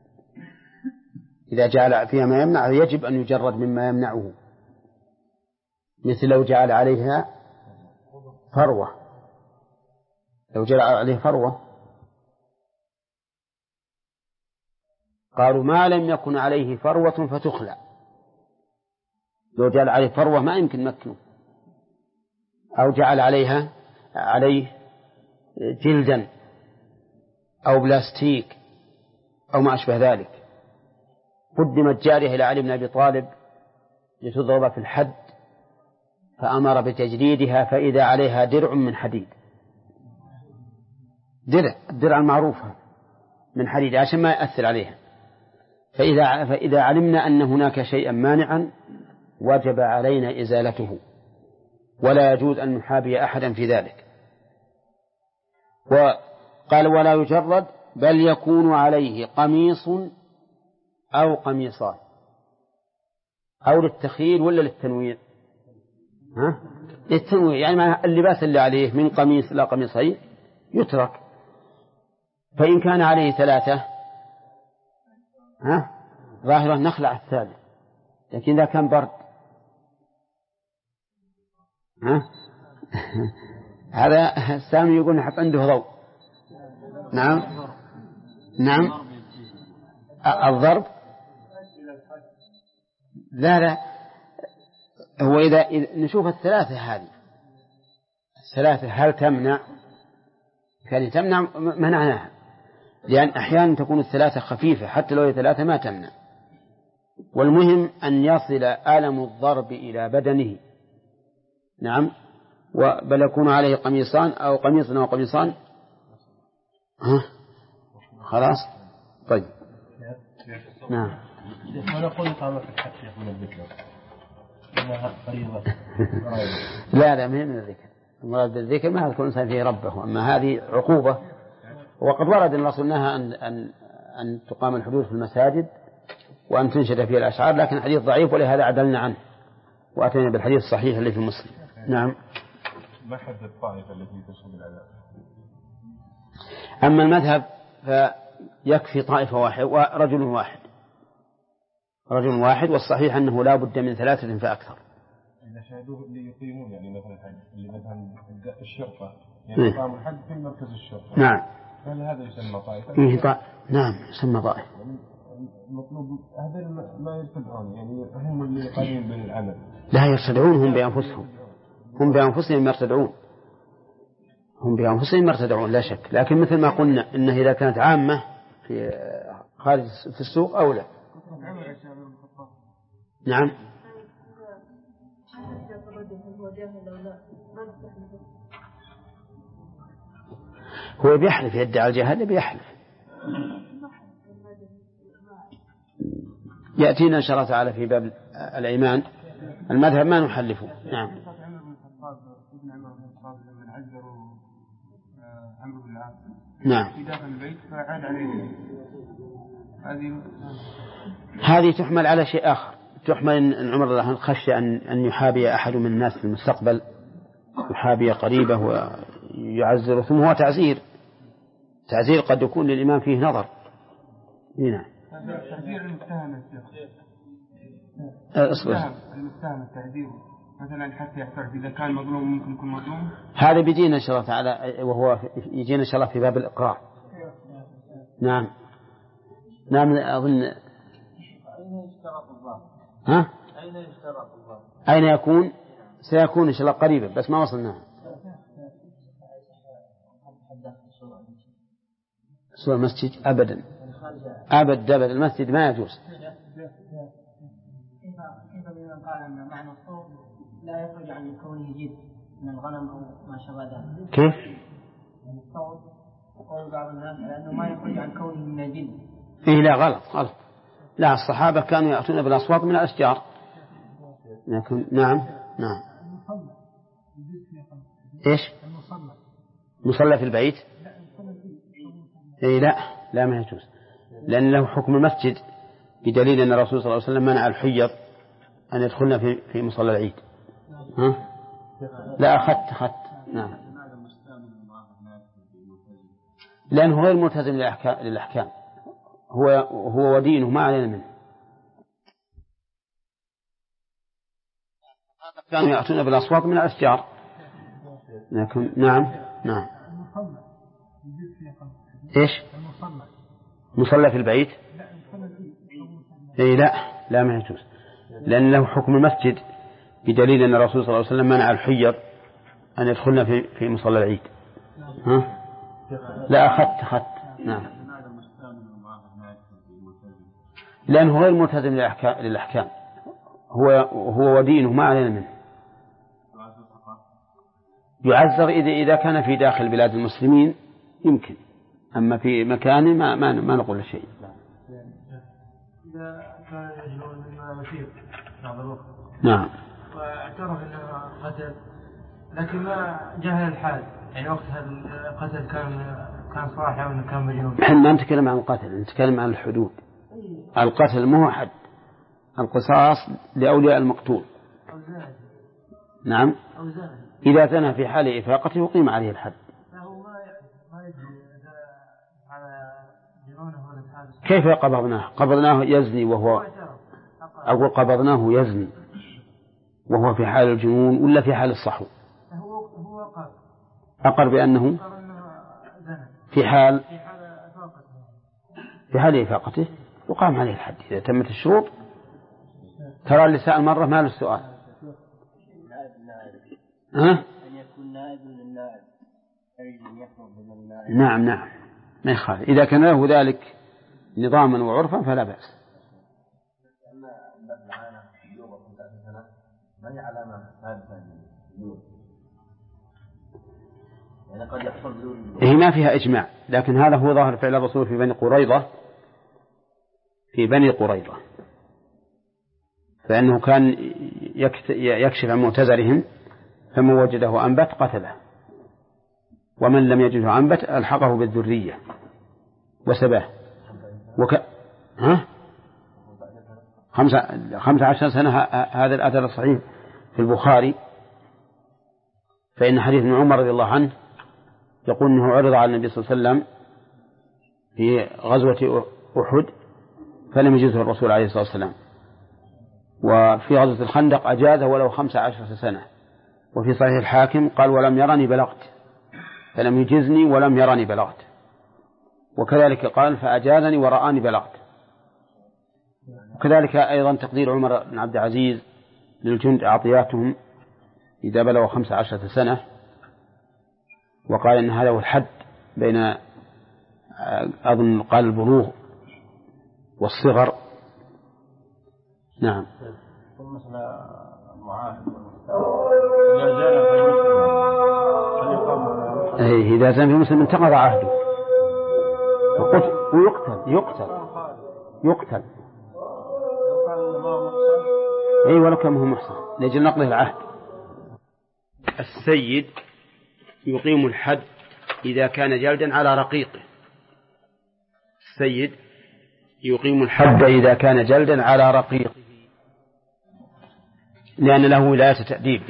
إذا جعل فيها ما يمنع يجب أن يجرد مما يمنعه، مثل لو جعل عليها فروة، لو جعل عليه فروة قالوا: ما لم يكن عليه فروة فتخلع. لو جعل عليه فروة ما يمكن مكنه، أو جعل عليه جلدا أو بلاستيك أو ما أشبه ذلك. قدمت جارية إلى علي بن أبي طالب لتضرب في الحد، فأمر بتجريدها، فإذا عليها درع من حديد، الدرع المعروفة من حديد عشان ما يأثر عليها. فإذا علمنا أن هناك شيئا مانعا وجب علينا إزالته، ولا يجوز أن نحابي أحدا في ذلك. وقال ولا يجرد، بل يكون عليه قميص أو قميصان، أو للتخيير ولا للتنوير؟ للتنوير، يعني مع اللباس اللي عليه من قميص لا قميصين يترك. فإن كان عليه 3 ظاهرة نخلع الثالث، لكن إذا كان برد هذا سامي يقول نحط عنده ضوء. نعم الضرب لا هو إذا نشوف الثلاثة هذه هل تمنع؟ كان تمنع منعناها، لأن أحيانا تكون الثلاثة خفيفة، حتى لو هي 3 ما تمنع. والمهم أن يصل ألم الضرب إلى بدنه. نعم. بل يكون عليه قميصان أو قميص أو قميصان. خلاص طيب. نعم. ونقول إقامة الحد من الذكر إنها فريضة. لا ما هي من الذكر. المراد بالذكر ما يذكر الإنسان فيه ربه، أما هذه عقوبة. وقد ورد أن رسولنا أن تقام الحدود في المساجد وأن تنشد فيها الأشعار، لكن الحديث ضعيف ولهذا عدلنا عنه وأتينا بالحديث الصحيح اللي في مسلم. نعم. ما حد الطائفة التي تشهد العذاب؟ أما المذهب فيكفي طائفة واحدة ورجل واحد، والصحيح أنه لا بد من 3 فأكثر. إذا شهدوه اللي يقيمون، يعني مثلا الشرطة، يعني يقام الحد في مركز الشرطة. نعم. هل هذا يسمى طائفة؟ نعم يسمى طائفة. المطلوب هذا ما يرتدعون، يعني هم اللي قادمين بالعمل. لا يرتدعون، هم بأنفسهم يرتدعون لا شك. لكن مثل ما قلنا إنه إذا كانت عامة في خارج في السوق أولى. نعم. هو بيحلف، يدعي الجهل بيحلف. يأتينا إن شاء الله تعالى في باب الأيمان. المذهب ما نحلفه. نعم. نعم. في داخل البيت فعاد عليه. هذه تحمل على شيء آخر، تحمل أن عمر الله خشى أن يحابي أحد من الناس في المستقبل، يحابي قريبه ويعزره، ثم هو تعزير قد يكون للإمام فيه نظر. نعم. تعزير المتهم المتهم التعزير مثلا حتى يعترف إذا كان مظلوم ممكن يكون مظلوم. هذا بيجينا إن شاء الله تعالى، وهو يجينا إن شاء الله في باب الإقرار. نعم أظن. أين يشترط الضابط؟ أين يشترط الضابط؟ أين يكون؟ سيكون إن شاء الله قريبا، بس ما وصلنا. سوى المسجد أبدا المسجد ما يجوز. كيف بمن قال أن معنى الصوت لا يخرج عن كونه جد من الغنم أو ما شابه ذلك؟ كيف؟ الصوت قول بعض الناس لأنه ما يخرج عن كونه من الجن. لا غلط. لا، الصحابة كانوا يأتون بالأصوات من الأشجار. لكن نعم. إيش؟ مصلى في البيت؟ لا ما يجوز، لأن له حكم المسجد، بدليل أن الرسول صلى الله عليه وسلم منع الحيض أن يدخلنا في مصلى العيد. لا أخذت. نعم. لأنه غير ملتزم للأحكام، هو ودينه ما علينا منه. كانوا يأتون بالأصوات من الأشجار. لكن نعم. إيش؟ مصلى في البيت؟ لا ما يجوز، لأن له حكم المسجد بدليل أن الرسول صلى الله عليه وسلم منع الحيض أن يدخلنا في مصلى العيد. ها؟ لا أخذت نعم، لأنه غير ملتزم للأحكام، هو ودينه ما علينا منه. يعذر إذا كان في داخل بلاد المسلمين يمكن، أما في مكانه ما نقول شيء. إذا كان يجهل مما يثير بعض الوقت نعم، واعترف أنه قتل لكن ما جهل الحال، يعني وقت القتل كان صاحي أو كان مجنون. نحن ما نتكلم عن القتل، نتكلم عن الحدود. القتل مو حد، القصاص لأولياء المقتول. أو زاني. نعم، أو زاني. إذا زنى في حال إفاقته يقيم عليه الحد. فهو ما يدري على جنونه ولا حادث. كيف قبضناه يزني وهو، أقول قبضناه يزني وهو في حال الجنون ولا في حال الصحو؟ هو أقر بأنه في حال إفاقته يقام عليه الحد إذا تمت الشروط. ترى اللي سأل مرة ما له السؤال. أن يكون نائب للنائب. نعم ما يخالف إذا كان له ذلك نظاما وعرفا فلا بأس. ما هي علامة ثابتة يعني قد يحصل بدون هي ما فيها إجماع، لكن هذا هو ظاهر فعل الرسول في بني قريظة، فإنه كان يكشف عن معتذرهم، فمن وجده أنبت قتله، ومن لم يجده أنبت ألحقه بالذرية وسباه. 15 سنة هذا الأثر الصحيح في البخاري، فإن حديث ابن عمر رضي الله عنه يقول أنه عرض على النبي صلى الله عليه وسلم في غزوة أحد فلم يجزه الرسول عليه الصلاة والسلام، وفي غزوة الخندق أجازه ولو 15 سنة، وفي صحيح الحاكم قال ولم يرني بلغت، فلم يجزني ولم يرني بلغت، وكذلك قال فأجازني ورآني بلغت. وكذلك أيضا تقدير عمر بن عبد العزيز للجند أعطياتهم إذا بلغوا 15 سنة، وقال إن هذا هو الحد بين أظن قال البلوغ والصغر. نعم. إذا زال في مسلم انتقض عهده ويقتل أي ولو كان هو محصن لأجل نقضه العهد. السيد يقيم الحد إذا كان جلدا على رقيقه. السيد يقيم الحد إذا كان جلدا على رقيقه لأن له ولاية تأديب.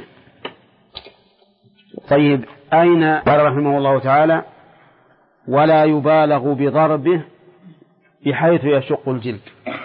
طيب أين قال رحمه الله تعالى ولا يبالغ بضربه بحيث يشق الجلد؟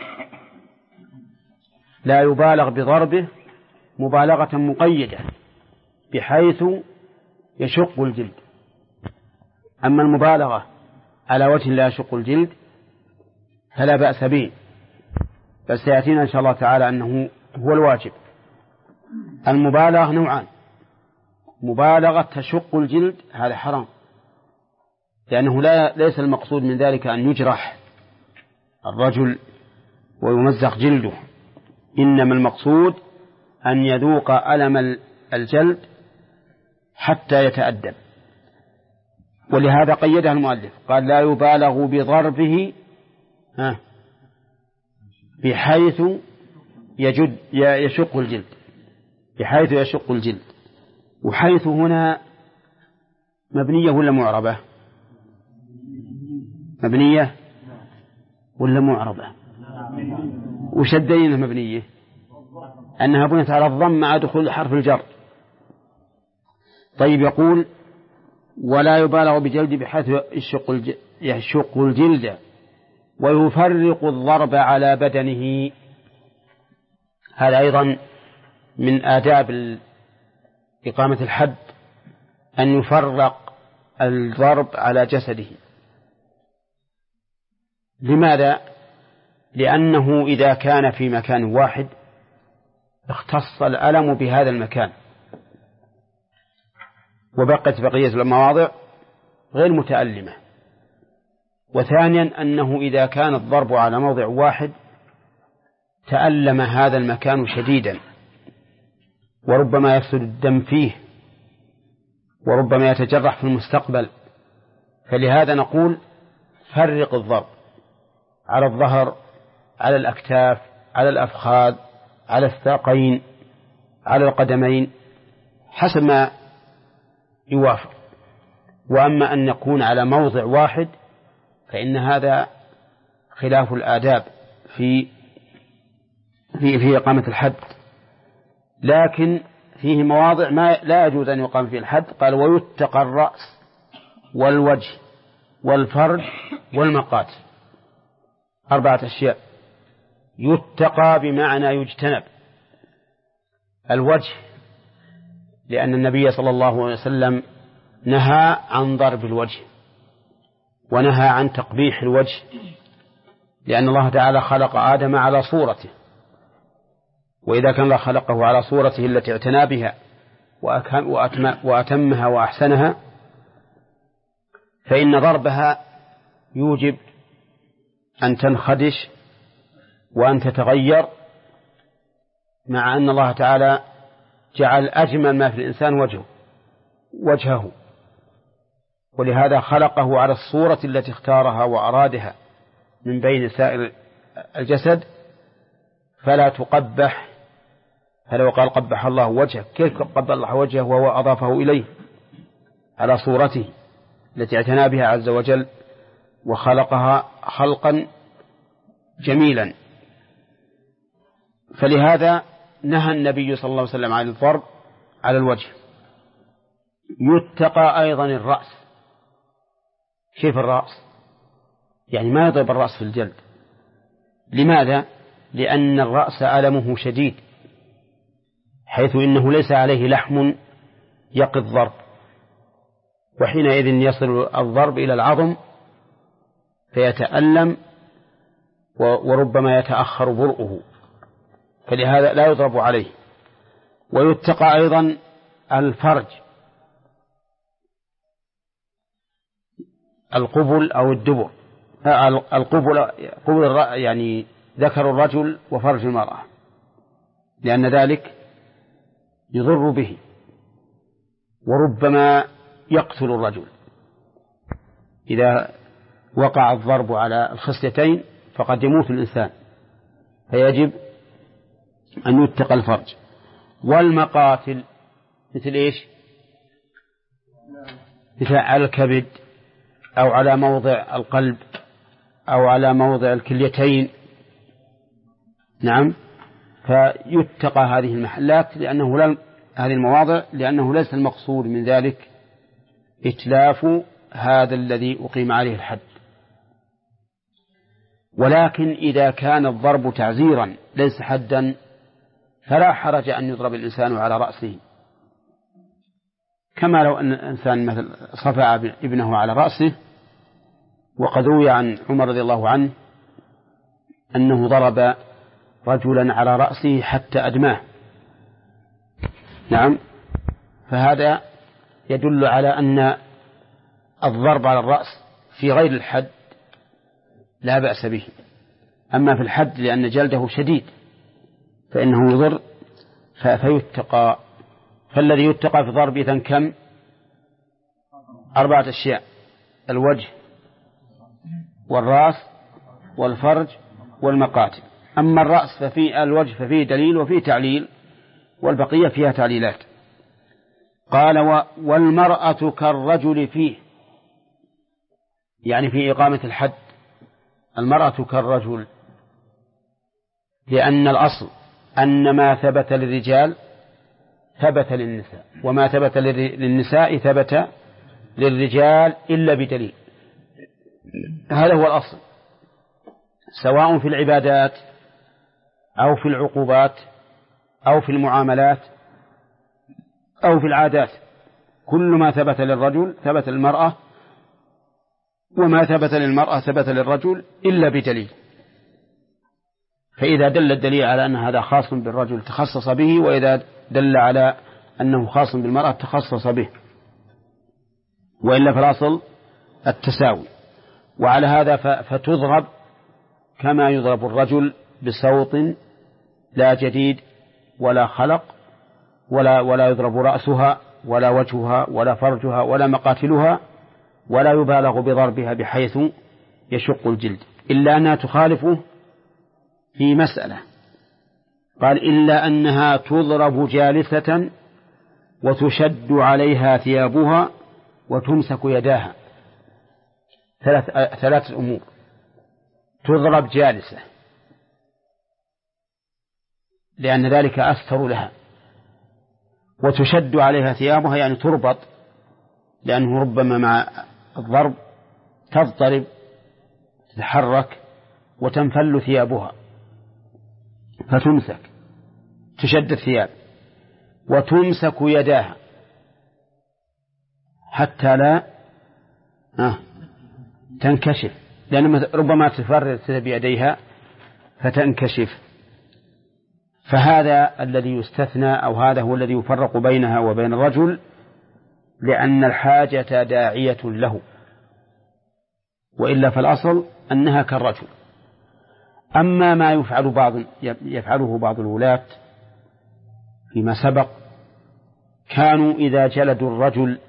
لا يبالغ بضربه مبالغة مقيدة بحيث يشق الجلد. أما المبالغة على وجه لا يشق الجلد فلا بأس به، بل سيأتينا إن شاء الله تعالى أنه هو الواجب. المبالغة نوعان: مبالغة تشق الجلد هذا حرام، لأنه ليس المقصود من ذلك أن يجرح الرجل ويمزق جلده، إنما المقصود أن يذوق ألم الجلد حتى يتأدب. ولهذا قيدها المؤلف قال لا يبالغ بضربه بحيث يشق الجلد، بحيث يشق الجلد. وحيث هنا مبنية ولا معربة؟ مبنية ولا معربة؟ وشدين مبنية أنها بنت على الضم مع دخول حرف الجر. طيب يقول ولا يبالغ بجلد بحيث يشق الجلد ويفرق الضرب على بدنه. هذا أيضا من آداب إقامة الحد أن يفرق الضرب على جسده. لماذا؟ لأنه إذا كان في مكان واحد اختص الألم بهذا المكان، وبقت بقية المواضع غير متألمة. وثانيا أنه إذا كان الضرب على موضع واحد تألم هذا المكان شديدا، وربما يفسد الدم فيه، وربما يتجرح في المستقبل. فلهذا نقول فرق الضرب على الظهر، على الأكتاف، على الأفخاذ، على الساقين، على القدمين، حسب ما يوافق. وأما أن يكون على موضع واحد فإن هذا خلاف الآداب في إقامة الحد. لكن فيه مواضع ما لا يجوز أن يقام فيه الحد. قال ويتقى الرأس والوجه والفرج والمقاتل، 4 أشياء. يتقى بمعنى يجتنب. الوجه لأن النبي صلى الله عليه وسلم نهى عن ضرب الوجه، ونهى عن تقبيح الوجه، لأن الله تعالى خلق آدم على صورته، وإذا كان الله خلقه على صورته التي اعتنى بها وأتمها وأحسنها، فإن ضربها يوجب أن تنخدش وأن تتغير، مع أن الله تعالى جعل أجمل ما في الإنسان وجهه، ولهذا خلقه على الصورة التي اختارها وأرادها من بين سائر الجسد، فلا تقبح. فلو قال قبح الله وجهه، كيف قبح الله وجهه وهو أضافه إليه على صورته التي اعتنى بها عز وجل وخلقها خلقا جميلا؟ فلهذا نهى النبي صلى الله عليه وسلم عن الضرب على الوجه. يتقى أيضا الرأس. كيف الرأس؟ يعني ما يضرب الرأس في الجلد. لماذا؟ لأن الرأس ألمه شديد، حيث إنه ليس عليه لحم يقي الضرب، وحينئذ يصل الضرب إلى العظم فيتألم وربما يتأخر برؤه، فلهذا لا يضرب عليه. ويتقى أيضا الفرج، القبل أو الدبر. القبل يعني ذكر الرجل وفرج المرأة، لأن ذلك يضر به وربما يقتل الرجل. إذا وقع الضرب على الخصيتين فقد يموت الإنسان، فيجب أن يتقى الفرج. والمقاتل مثل إيش؟ مثل على الكبد أو على موضع القلب أو على موضع الكليتين. نعم، فيتقى هذه المحلات هذه المواضع، لأنه ليس المقصود من ذلك إتلاف هذا الذي أقيم عليه الحد. ولكن إذا كان الضرب تعزيرا ليس حدا فلا حرج أن يضرب الإنسان على رأسه، كما لو أن الإنسان مثل صفع ابنه على رأسه. وقد روي عن عمر رضي الله عنه أنه ضرب رجلا على رأسه حتى أدماه. نعم، فهذا يدل على أن الضرب على الرأس في غير الحد لا بأس به، أما في الحد لأن جلده شديد فإنه يضر فيتقى. فالذي يتقى في ضرب إذن كم؟ 4 أشياء: الوجه والرأس والفرج والمقاتل. أما الرأس ففي الوجه ففيه دليل وفيه تعليل، والبقية فيها تعليلات. قال والمرأة كالرجل فيه، يعني في إقامة الحد المرأة كالرجل، لأن الأصل أن ما ثبت للرجال ثبت للنساء، وما ثبت للنساء ثبت للرجال إلا بدليل. هذا هو الأصل، سواء في العبادات أو في العقوبات أو في المعاملات أو في العادات. كل ما ثبت للرجل ثبت للمرأة، وما ثبت للمرأة ثبت للرجل إلا بدليل. فإذا دل الدليل على أن هذا خاص بالرجل تخصص به، وإذا دل على أنه خاص بالمرأة تخصص به، وإلا فالأصل التساوي. وعلى هذا فتضرب كما يضرب الرجل بصوت لا جديد ولا خلق، ولا يضرب رأسها ولا وجهها ولا فرجها ولا مقاتلها، ولا يبالغ بضربها بحيث يشق الجلد، إلا أنها تخالفه في مسألة، قال إلا أنها تضرب جالسة وتشد عليها ثيابها وتمسك يداها. ثلاث أمور: تضرب جالسة لأن ذلك أستر لها، وتشد عليها ثيابها يعني تربط، لأنه ربما مع الضرب تضطرب تتحرك وتنفل ثيابها فتمسك، تشد الثياب، وتمسك يداها حتى لا تنكشف، لأن ربما تفرد بيديها فتنكشف. فهذا الذي يستثنى، أو هذا هو الذي يفرق بينها وبين الرجل، لأن الحاجة داعية له، وإلا فالأصل أنها كالرجل. أما ما يفعله بعض الولاة فيما سبق، كانوا إذا جلدوا الرجل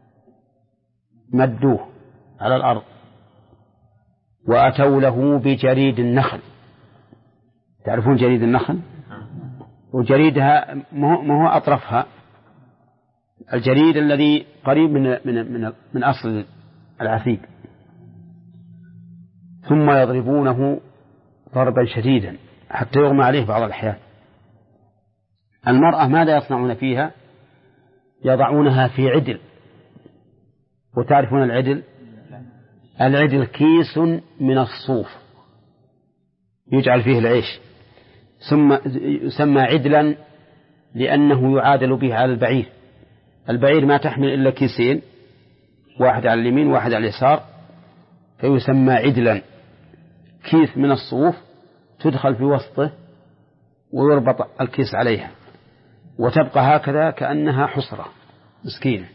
مدوه على الأرض وأتوا له بجريد النخل. تعرفون جريد النخل؟ وجريدها ما هو أطرفها، الجريد الذي قريب من أصل العثيب، ثم يضربونه ضربا شديدا حتى يغمى عليه بعض الأحيان. المرأة ماذا يصنعون فيها؟ يضعونها في عدل. وتعرفون العدل؟ العدل كيس من الصوف يجعل فيه العيش، ثم يسمى عدلا لأنه يعادل به على البعير. البعير ما تحمل إلا كيسين، واحد على اليمين واحد على اليسار، فيسمى عدلا. كيس من الصوف تدخل في وسطه ويربط الكيس عليها، وتبقى هكذا كأنها حصرة مسكينة،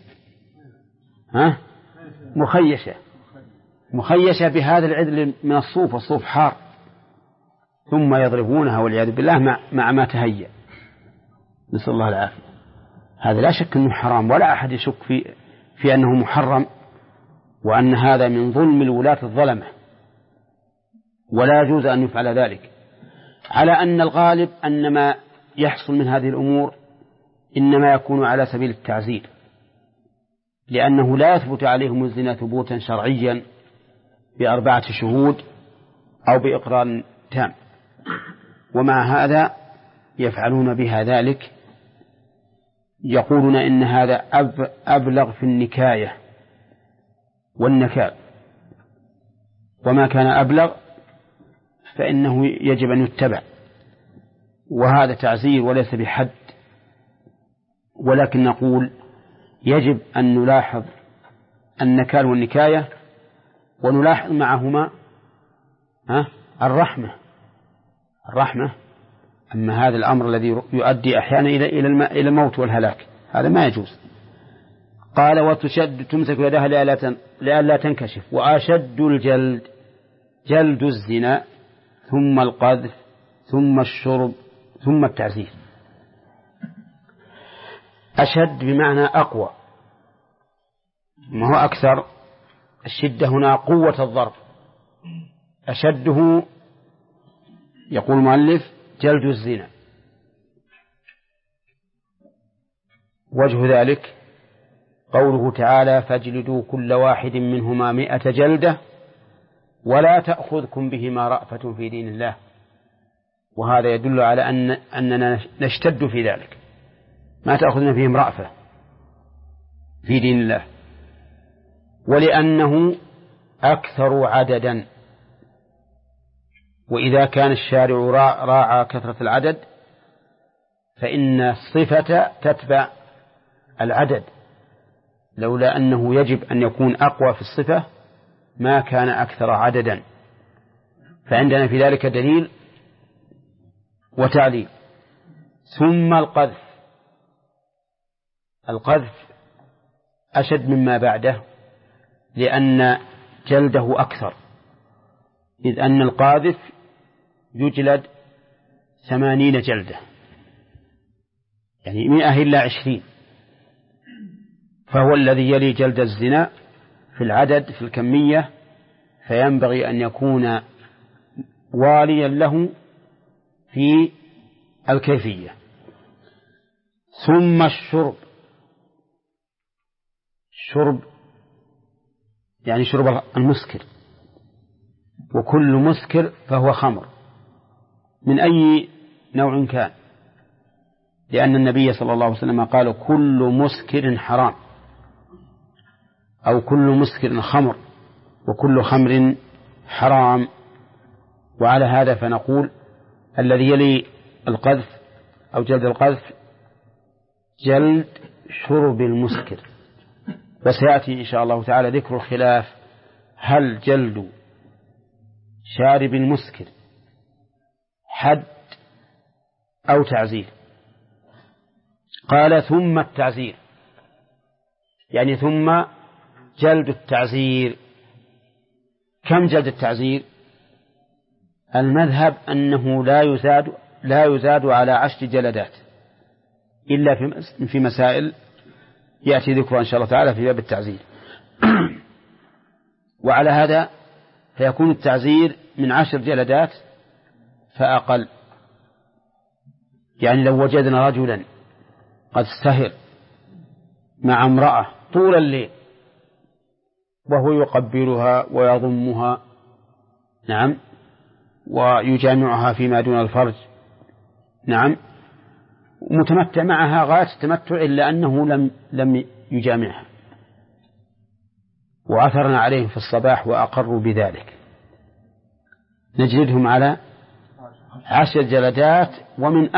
مخيشة بهذا العدل من الصوف، والصوف حار، ثم يضربونها والعياذ بالله مع ما تهيأ، نسأل الله العافية. هذا لا شك أنه حرام، ولا أحد يشك في أنه محرم، وأن هذا من ظلم الولاة الظلمة، ولا يجوز أن يفعل ذلك، على أن الغالب أن ما يحصل من هذه الأمور إنما يكون على سبيل التعزير، لأنه لا يثبت عليهم الزنا ثبوتا شرعيا ب4 شهود أو بإقرار تام، ومع هذا يفعلون بها ذلك. يقولون إن هذا أبلغ في النكاية والنكال، وما كان أبلغ فإنه يجب أن يتبع، وهذا تعزير وليس بحد. ولكن نقول يجب أن نلاحظ النكال والنكاية، ونلاحظ معهما الرحمة. أما هذا الأمر الذي يؤدي أحيانا إلى الموت والهلاك هذا ما يجوز. قال وتشد تمسك يدها لئلا تنكشف. وأشد الجلد جلد الزنا، ثم القذف، ثم الشرب، ثم التعزير. أشد بمعنى أقوى، ما هو أكثر. الشدة هنا قوة الضرب. أشده يقول المؤلف جلد الزنا. وجه ذلك قوله تعالى فاجلدوا كل واحد منهما 100 جلدة ولا تأخذكم بهما رأفة في دين الله. وهذا يدل على أننا نشتد في ذلك، ما تأخذنا فيهم رأفة في دين الله، ولأنه أكثر عددا. وإذا كان الشارع راعى كثرة العدد فإن الصفة تتبع العدد، لولا أنه يجب أن يكون أقوى في الصفة ما كان أكثر عددا. فعندنا في ذلك دليل وتعليل. ثم القذف أشد مما بعده لأن جلده أكثر، إذ أن القاذف يجلد 80 جلدة، يعني 100 إلا 20، فهو الذي يلي جلد الزنا في العدد في الكمية، فينبغي أن يكون واليا له في الكيفية. ثم الشرب يعني شرب المسكر، وكل مسكر فهو خمر من أي نوع كان، لأن النبي صلى الله عليه وسلم قال كل مسكر حرام، أو كل مسكر خمر، وكل خمر حرام. وعلى هذا فنقول الذي يلي القذف أو جلد القذف جلد شرب المسكر. وسيأتي إن شاء الله تعالى ذكر الخلاف، هل جلد شارب المسكر حد أو تعزير؟ قال ثم التعزير، يعني ثم جلد التعزير. كم جلد التعزير؟ المذهب أنه لا يزاد على 10 جلدات إلا في مسائل يأتي ذكرها إن شاء الله تعالى في باب التعزير. وعلى هذا فيكون التعزير من 10 جلدات فأقل. يعني لو وجدنا رجلا قد سهر مع امرأة طول الليل وهو يقبلها ويضمها، نعم، ويجامعها فيما دون الفرج، نعم، متمتع معها غاية التمتع، إلا أنه لم يجامعها، وعثرنا عليهم في الصباح وأقروا بذلك، نجلدهم على 10 جلدات، ومن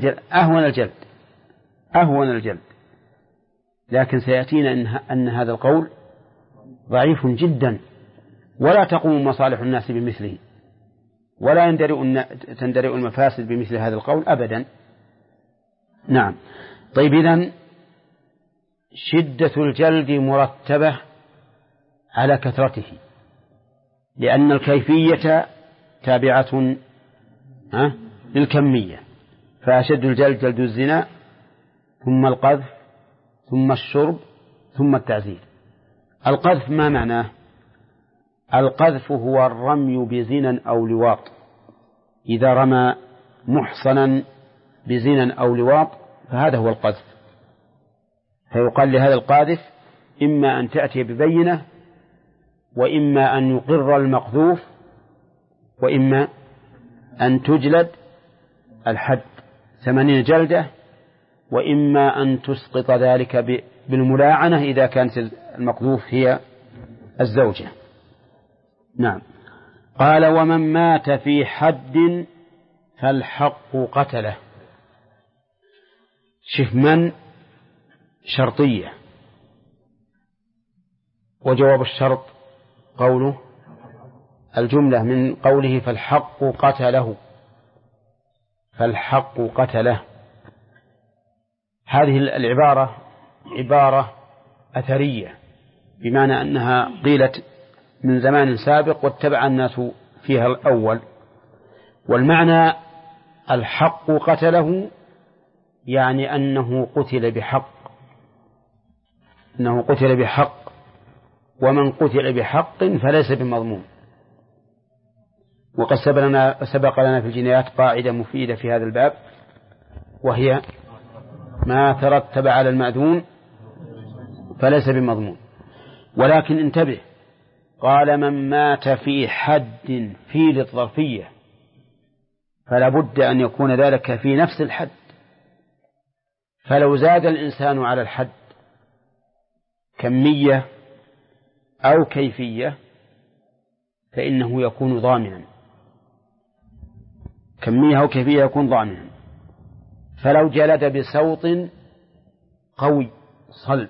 أهون الجلد. لكن سيأتينا أن هذا القول ضعيف جدا، ولا تقوم مصالح الناس بمثله، ولا تندرئ المفاسد بمثل هذا القول أبدا. نعم. طيب، إذن شدة الجلد مرتبة على كثرته، لأن الكيفية تابعة للكمية، فأشد الجلد جلد الزنا، ثم القذف، ثم الشرب، ثم التعزير. القذف ما معناه؟ القذف هو الرمي بزنا أو لواط. إذا رمى محصنا بزنا أو لواط فهذا هو القذف. فيقال لهذا القاذف إما أن تأتي ببينة، وإما أن يقر المقذوف، وإما أن تجلد الحد 80 جلدة، وإما أن تسقط ذلك بالملاعنة إذا كانت المقذوف هي الزوجة. نعم. قال ومن مات في حد فالحق قتله. شف من شرطية، وجواب الشرط قوله الجملة من قوله فالحق قتله، فالحق قتله. هذه العبارة عبارة أثرية، بمعنى أنها قيلت من زمان سابق واتبع الناس فيها الأول. والمعنى الحق قتله يعني أنه قتل بحق، أنه قتل بحق، ومن قتل بحق فليس بمضمون. وقد سبق لنا في الجنايات قاعدة مفيدة في هذا الباب، وهي ما ترتب على المأذون فليس بمضمون. ولكن انتبه، قال من مات في حد في للظرفية، فلا بد أن يكون ذلك في نفس الحد. فلو زاد الإنسان على الحد كمية أو كيفية فإنه يكون ضامنا، كمية أو كيفية يكون ضامنا. فلو جلد بصوت قوي صلب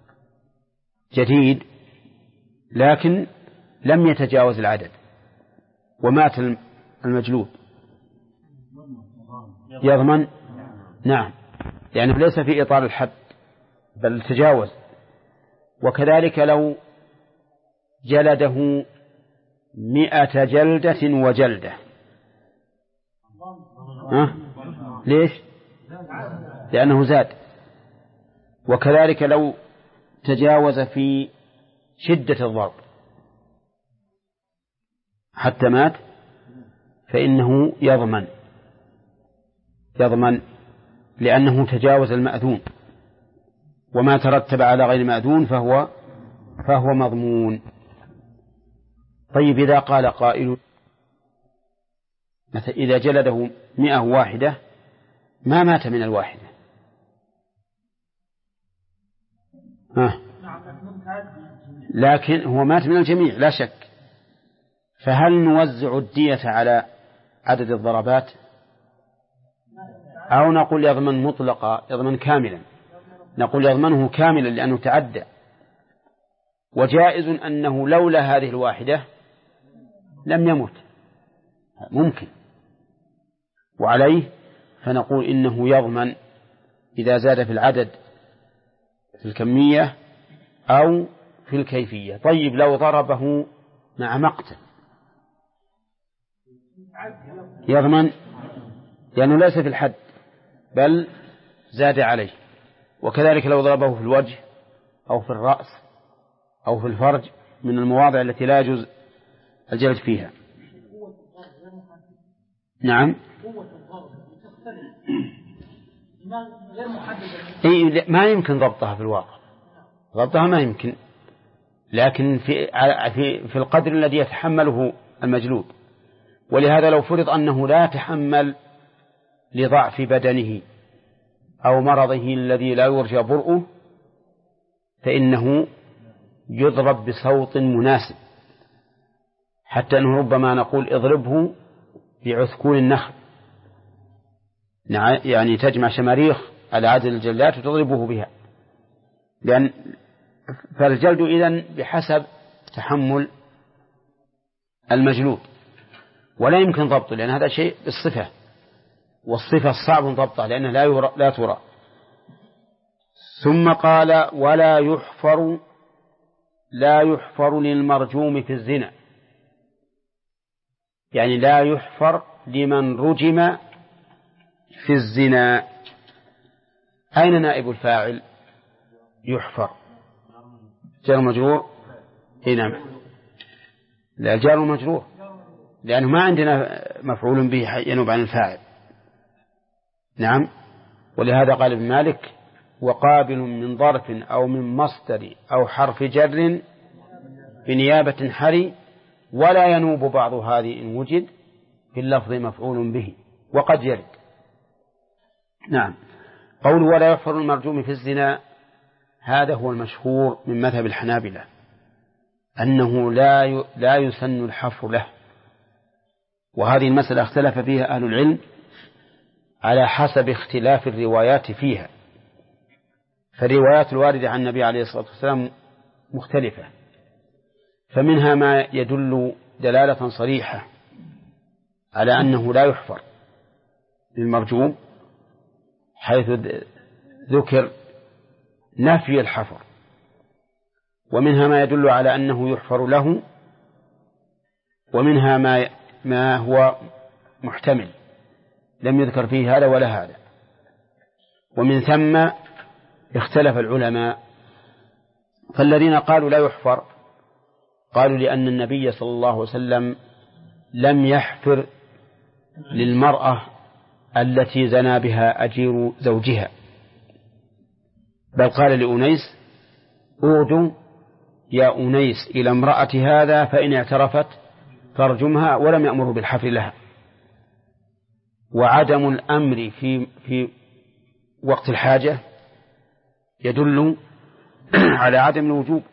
جديد لكن لم يتجاوز العدد ومات المجلود يضمن. نعم، لأنه ليس في إطار الحد بل تجاوز. وكذلك لو جلده 100 جلدة وجلدة. ليش؟ لأنه زاد. وكذلك لو تجاوز في شدة الضرب حتى مات فإنه يضمن لأنه تجاوز المأذون، وما ترتب على غير مأذون فهو مضمون. طيب، إذا قال قائل مثلا إذا جلده 100 واحدة ما مات من الواحدة، لكن هو مات من الجميع لا شك، فهل نوزع الدية على عدد الضربات أو نقول يضمن مطلقا، يضمن كاملا؟ نقول يضمنه كاملا لأنه تعدى. وجائز أنه لولا هذه الواحدة لم يمت، ممكن، وعليه فنقول إنه يضمن إذا زاد في العدد في الكمية أو في الكيفية. طيب، لو ضربه مع مقتل يضمن لأنه ليس في الحد بل زاد عليه. وكذلك لو ضربه في الوجه أو في الرأس أو في الفرج من المواضع التي لا يجوز الجلد فيها. نعم، ما يمكن ضبطها في الواقع، ضبطها ما يمكن، لكن في القدر الذي يتحمله المجلود. ولهذا لو فرض أنه لا يتحمل لضعف بدنه أو مرضه الذي لا يرجى برؤه فإنه يضرب بصوت مناسب، حتى أنه ربما نقول اضربه بعثكون النخل، يعني تجمع شماريخ على عدد الجلدات وتضربه بها، فالجلد إذن بحسب تحمل المجلود، ولا يمكن ضبطه لأن هذا شيء بالصفة، والصفة صعب ضبطها لأنه لا ترى. ثم قال لا يحفر للمرجوم في الزنا، يعني لا يحفر لمن رجم في الزنا. أين نائب الفاعل؟ يحفر جار مجرور. نعم، لا، جار مجرور لأنه ما عندنا مفعول به ينوب عن الفاعل. نعم، ولهذا قال ابن مالك وقابل من ظرف أو من مصدر أو حرف جر بنيابة حري ولا ينوب بعض هذه إن وجد في اللفظ مفعول به وقد يرد. نعم، قول ولا يحفر المرجوم في الزنا هذا هو المشهور من مذهب الحنابلة، أنه لا يسن الحفر له. وهذه المسألة اختلف فيها أهل العلم على حسب اختلاف الروايات فيها، فالروايات الواردة عن النبي عليه الصلاة والسلام مختلفة، فمنها ما يدل دلالة صريحة على أنه لا يحفر للمرجوم حيث ذكر نفي الحفر، ومنها ما يدل على أنه يحفر له، ومنها ما هو محتمل لم يذكر فيه هذا ولا هذا. ومن ثم اختلف العلماء، فالذين قالوا لا يحفر قالوا لأن النبي صلى الله عليه وسلم لم يحفر للمرأة التي زنى بها أجير زوجها، بل قال لأنيس أودوا يا أنيس إلى امرأة هذا فإن اعترفت فارجمها، ولم يأمره بالحفر لها. وعدم الأمر في وقت الحاجة يدل على عدم الوجوب،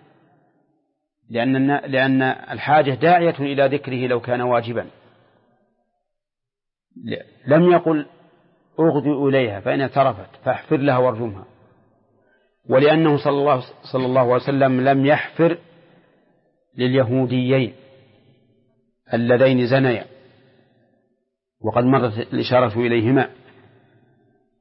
لأن الحاجة داعية إلى ذكره لو كان واجبا. لم يقل أغدو إليها فإن اعترفت فاحفر لها وارجمها، ولأنه صلى الله عليه وسلم لم يحفر لليهوديين اللذين زنيا وقد مرت الإشارة إليهما،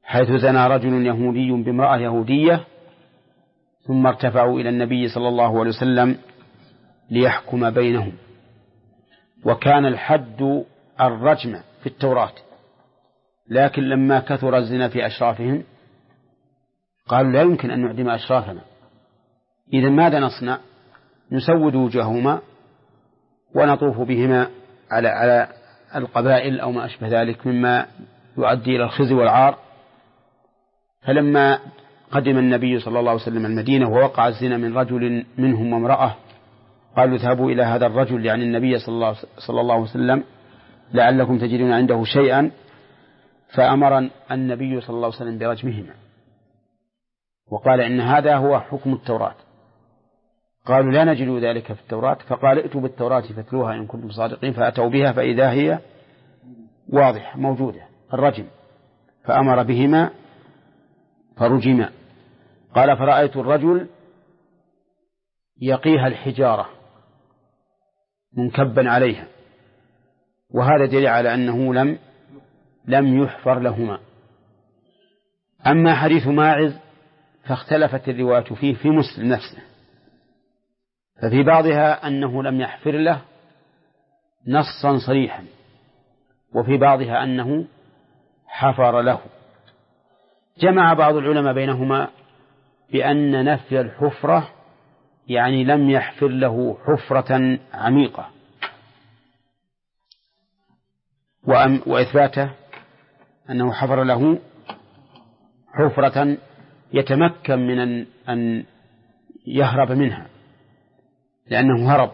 حيث زنى رجل يهودي بامرأة يهودية ثم ارتفعوا إلى النبي صلى الله عليه وسلم ليحكم بينهم. وكان الحد الرجم في التوراة، لكن لما كثر الزنا في أشرافهم قالوا لا يمكن أن نعدم أشرافنا، إذن ماذا نصنع؟ نسود وجوههما ونطوف بهما على القبائل أو ما أشبه ذلك مما يؤدي إلى الخزي والعار. فلما قدم النبي صلى الله عليه وسلم المدينة ووقع الزنا من رجل منهم وامرأة قالوا اذهبوا إلى هذا الرجل يعني النبي صلى الله عليه وسلم لعلكم تجدون عنده شيئا، فأمر النبي صلى الله عليه وسلم برجمهما وقال إن هذا هو حكم التوراة. قالوا لا نجد ذلك في التوراة، فقال ائتوا بالتوراة فاتلوها إن كنتم صادقين، فأتوا بها فإذا هي واضحة موجودة الرجم، فأمر بهما فرجما. قال فرأيت الرجل يقيها الحجارة منكبا عليها، وهذا دليل على أنه لم يحفر لهما. أما حديث ماعز فاختلفت الرواية فيه في مسلم نفسه، ففي بعضها أنه لم يحفر له نصا صريحا، وفي بعضها أنه حفر له. جمع بعض العلماء بينهما بأن نفي الحفرة يعني لم يحفر له حفرة عميقة، وإثباته أنه حفر له حفرة يتمكن من أن يهرب منها لأنه هرب.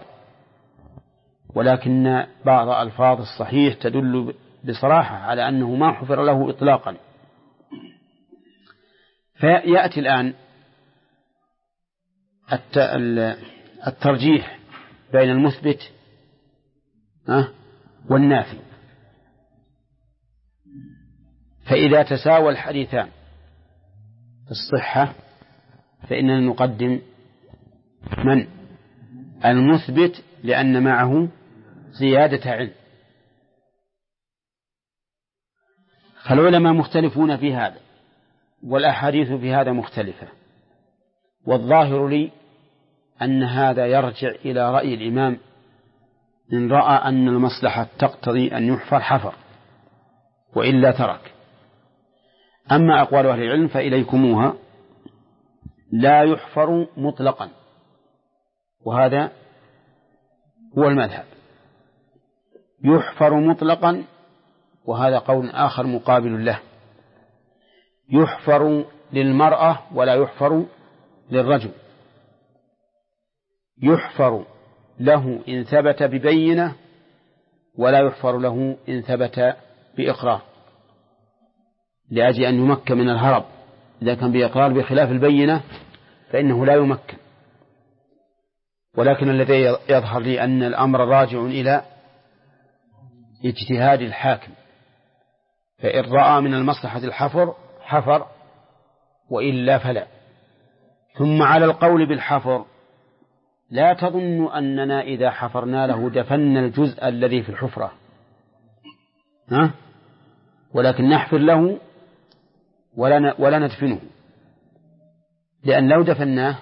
ولكن بعض ألفاظ الصحيح تدل بصراحة على أنه ما حفر له إطلاقا. فيأتي الآن الترجيح بين المثبت والنافي. فإذا تساوى الحديثان في الصحة فإننا نقدم من المثبت لأن معه زيادة علم. فالعلماء مختلفون في هذا، والأحاديث في هذا مختلفة، والظاهر لي أن هذا يرجع إلى رأي الإمام إن رأى أن المصلحة تقتضي أن يحفر حفر وإلا ترك. أما أقوال أهل العلم فإليكموها لا يحفر مطلقا، وهذا هو المذهب. يحفر مطلقا وهذا قول آخر مقابل له، يحفر للمرأة ولا يحفر للرجل. يحفر له إن ثبت ببينة ولا يحفر له إن ثبت بإقرار، لأجل أن يمكن من الهرب. إذا كان بإقرار بخلاف البينة فإنه لا يمكن. ولكن الذي يظهر لي أن الأمر راجع إلى اجتهاد الحاكم، فإن رأى من المصلحة الحفر حفر وإلا فلا. ثم على القول بالحفر لا تظن أننا إذا حفرنا له دفن الجزء الذي في الحفرة، ولكن نحفر له ولا ندفنه، لأن لو دفناه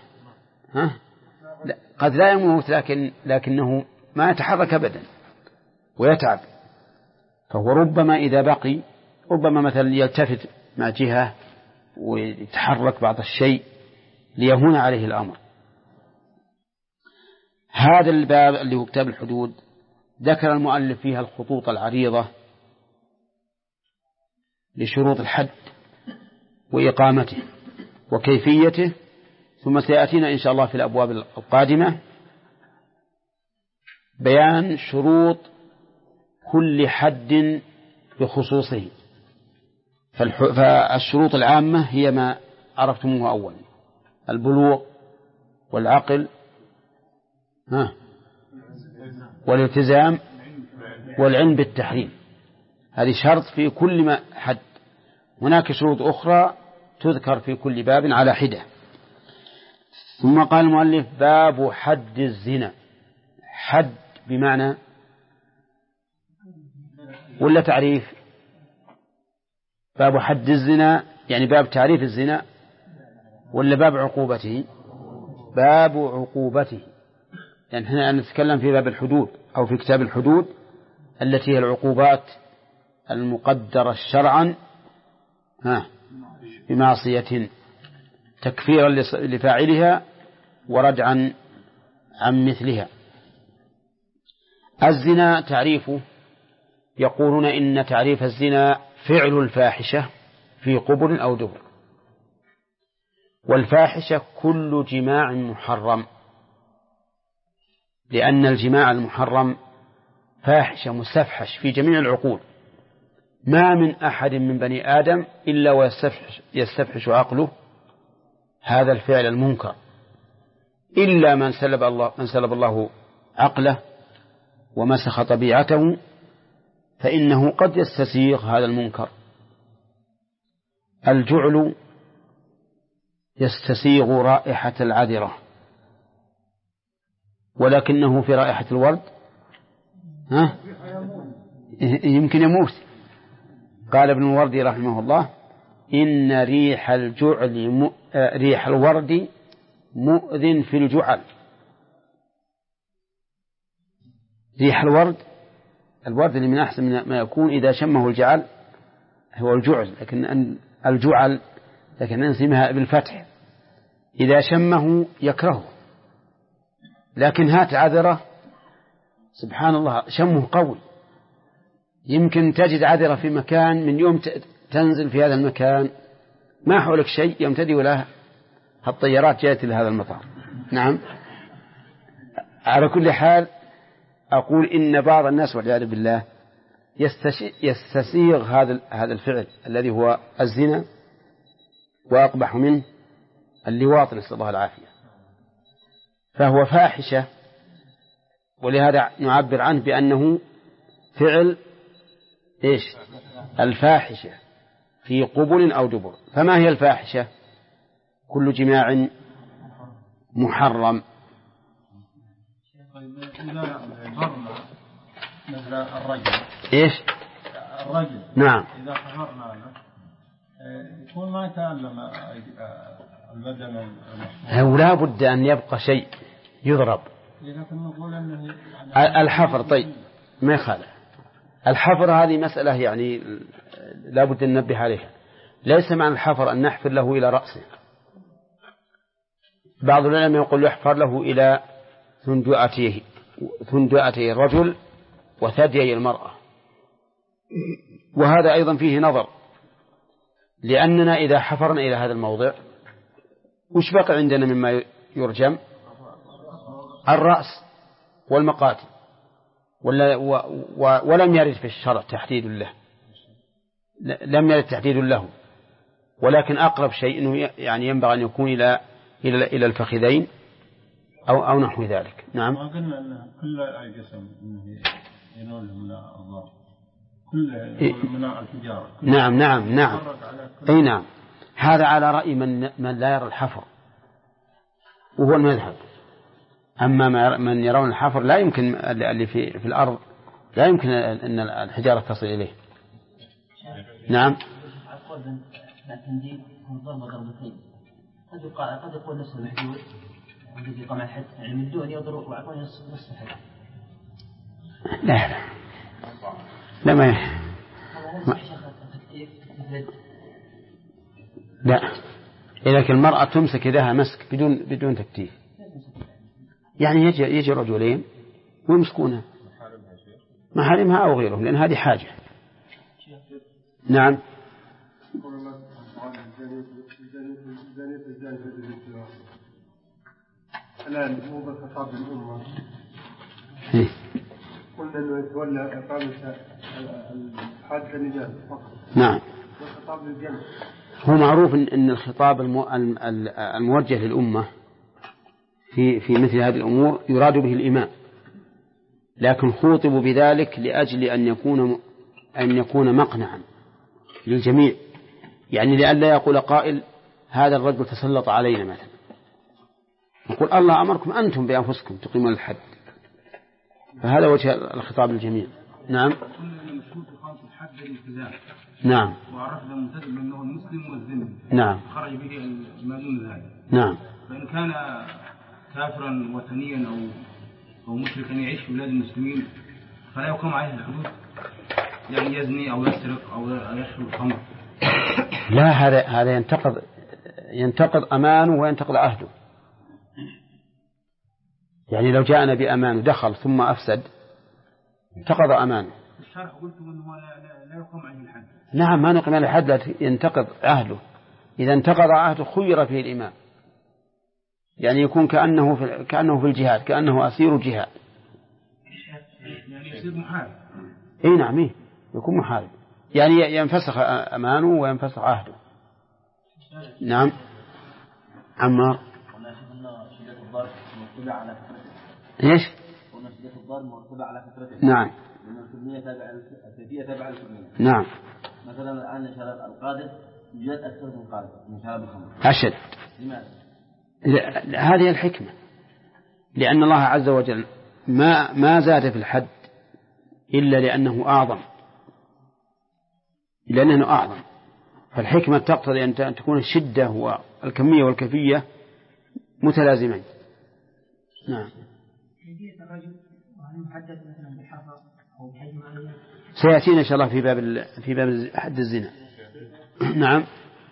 قد لا يموت لكنه ما يتحرك أبدا ويتعب. فهو ربما إذا بقي ربما مثلا يلتفت مع جهة ويتحرك بعض الشيء ليهون عليه الأمر. هذا الباب اللي هو كتاب الحدود ذكر المؤلف فيها الخطوط العريضة لشروط الحد وإقامته وكيفيته، ثم سيأتينا إن شاء الله في الأبواب القادمة بيان شروط كل حد بخصوصه. فالشروط العامة هي ما عرفتموه أولا: البلوغ والعقل والالتزام والعلم بالتحريم. هذه شرط في كل ما حد. هناك شروط أخرى تذكر في كل باب على حدة. ثم قال المؤلف: باب حد الزنا. حد بمعنى ولا تعريف؟ باب حد الزنا يعني باب تعريف الزنا ولا باب عقوبته؟ باب عقوبته، يعني هنا نتكلم في باب الحدود أو في كتاب الحدود التي هي العقوبات المقدرة شرعا بمعصية تكفيرا لفاعلها وردعا عن مثلها. الزنا تعريفه، يقولون إن تعريف الزنا فعل الفاحشة في قبل أو دبر، والفاحشة كل جماع محرم، لأن الجماع المحرم فاحشة مستفحش في جميع العقول، ما من أحد من بني آدم إلا ويستفحش عقله هذا الفعل المنكر، إلا من سلب الله عقله ومسخ طبيعته، فإنه قد يستسيغ هذا المنكر. الجعل يستسيغ رائحة العذرة، ولكنه في رائحة الورد يمكن يموت. قال ابن الوردي رحمه الله: إن ريح الجعل ريح الورد مؤذن في الجعل. ريح الورد اللي من أحسن ما يكون إذا شمه الجعل هو الجعل، لكن الجعل لكن نسميها بالفتح، إذا شمه يكرهه. لكن هات عذرة سبحان الله شمه قوي، يمكن تجد عذرة في مكان من يوم تنزل في هذا المكان ما حولك شيء يمتدي ولا الطيارات جاءت إلى هذا المطار. نعم. على كل حال أقول إن بعض الناس والعياذ بالله يستسيغ هذا الفعل الذي هو الزنا، وأقبح منه اللواط نسأل الله العافية، فهو فاحشة، ولهذا نعبر عنه بأنه فعل الفاحشة في قبل أو دبر. فما هي الفاحشة؟ كل جماع محرم. مثل الرجل الرجل نعم إذا حفرنا له يكون ما يتألم البدن المحفور، لا بد أن يبقى شيء يضرب. لكن نقول أنه الحفر طيب ما يخالف. الحفر هذه مسألة يعني لا بد أن ننبه عليها. ليس معنى الحفر أن نحفر له إلى رأسه، بعض العلماء يقول يحفر له إلى ثندؤتي الرجل وثديي المرأة، وهذا أيضا فيه نظر، لأننا إذا حفرنا إلى هذا الموضع وش بقى عندنا مما يرجم؟ الرأس والمقاتل، ولم يرد في الشرع تحديد له، لم يرد تحديد له، ولكن أقرب شيء إنه يعني ينبغي أن يكون إلى الفخذين أو نحو ذلك. نعم. ما قلنا أن كل جسم ينول من الله، كل من التجارة. نعم. أي نعم. هذا على رأي من لا يرى الحفر وهو المذهب. أما من يرون الحفر لا يمكن، اللي في الأرض لا يمكن أن الحجارة تصل إليه. نعم. التنديد هو ضربة ضربتين، قد يقول نفس المحدود الذي طمع الحد، يعني من دون يضرب وعطوني نصف الحد. لا ما لا، إذا المرأة تمسك يدها مسك بدون تكتيف، يعني يجي رجلين ويمسكونها محارمها أو غيرهم، لأن هذه حاجة. نعم. الآن هو بخطاب الأمة قلنا أنه يتولى إقامة الحد النجاة فقط. نعم. والخطاب للجنة. هو معروف أن الخطاب الموجه للأمة في مثل هذه الأمور يراد به الإمام، لكن خوطبوا بذلك لأجل أن يكون مقنعا للجميع، يعني لئلا يقول قائل هذا الرجل تسلط علينا مثلا، نقول الله أمركم أنتم بأنفسكم تقيمون الحد، فهذا وجه الخطاب للجميع. نعم. كنا مشهور في خالص الحد الالتزام. نعم. وعرفنا الملتزم أنه المسلم والذمي. نعم. خرج به ما دون ذلك. نعم. فإن كان كافرا وثنيا أو مشركا يعيش في بلاد المسلمين فلا يقام عليه الحدود، يعني يزني أو يسرق أو يشرب الخمر. لا، هذا ينتقض أمانه وينتقض عهده. يعني لو جاءنا بأمان ودخل ثم أفسد انتقض أمانه. الشرع قلتم أنه لا يقام عليه الحد. نعم، ما نقم عليه الحد، لا ينتقض عهده. إذا انتقض عهده خير فيه الإمام، يعني يكون كأنه في الجهاد، كأنه أسير الجهاد. يعني يصير محارب. إيه نعم، إيه يكون محارب، يعني ينفسخ أمانه وينفسخ عهده. نعم. عمار. قلنا شدة الضرب مرتبة على فترته. إيش؟ قلنا شدة الضرب مرتبة على فترته. نعم. لأن الكمية تابعة للكمية. نعم. مثلا الآن شراب القادر يوجد أكثر من قادر من شراب الخمر. أشد. لماذا؟ هذه الحكمة، لأن الله عز وجل ما زاد في الحد إلا لأنه أعظم. فالحكمة تقتضي أن تكون الشدة والكمية والكيفية متلازمين. نعم. سيأتينا إن شاء الله في باب حد الزنا. نعم.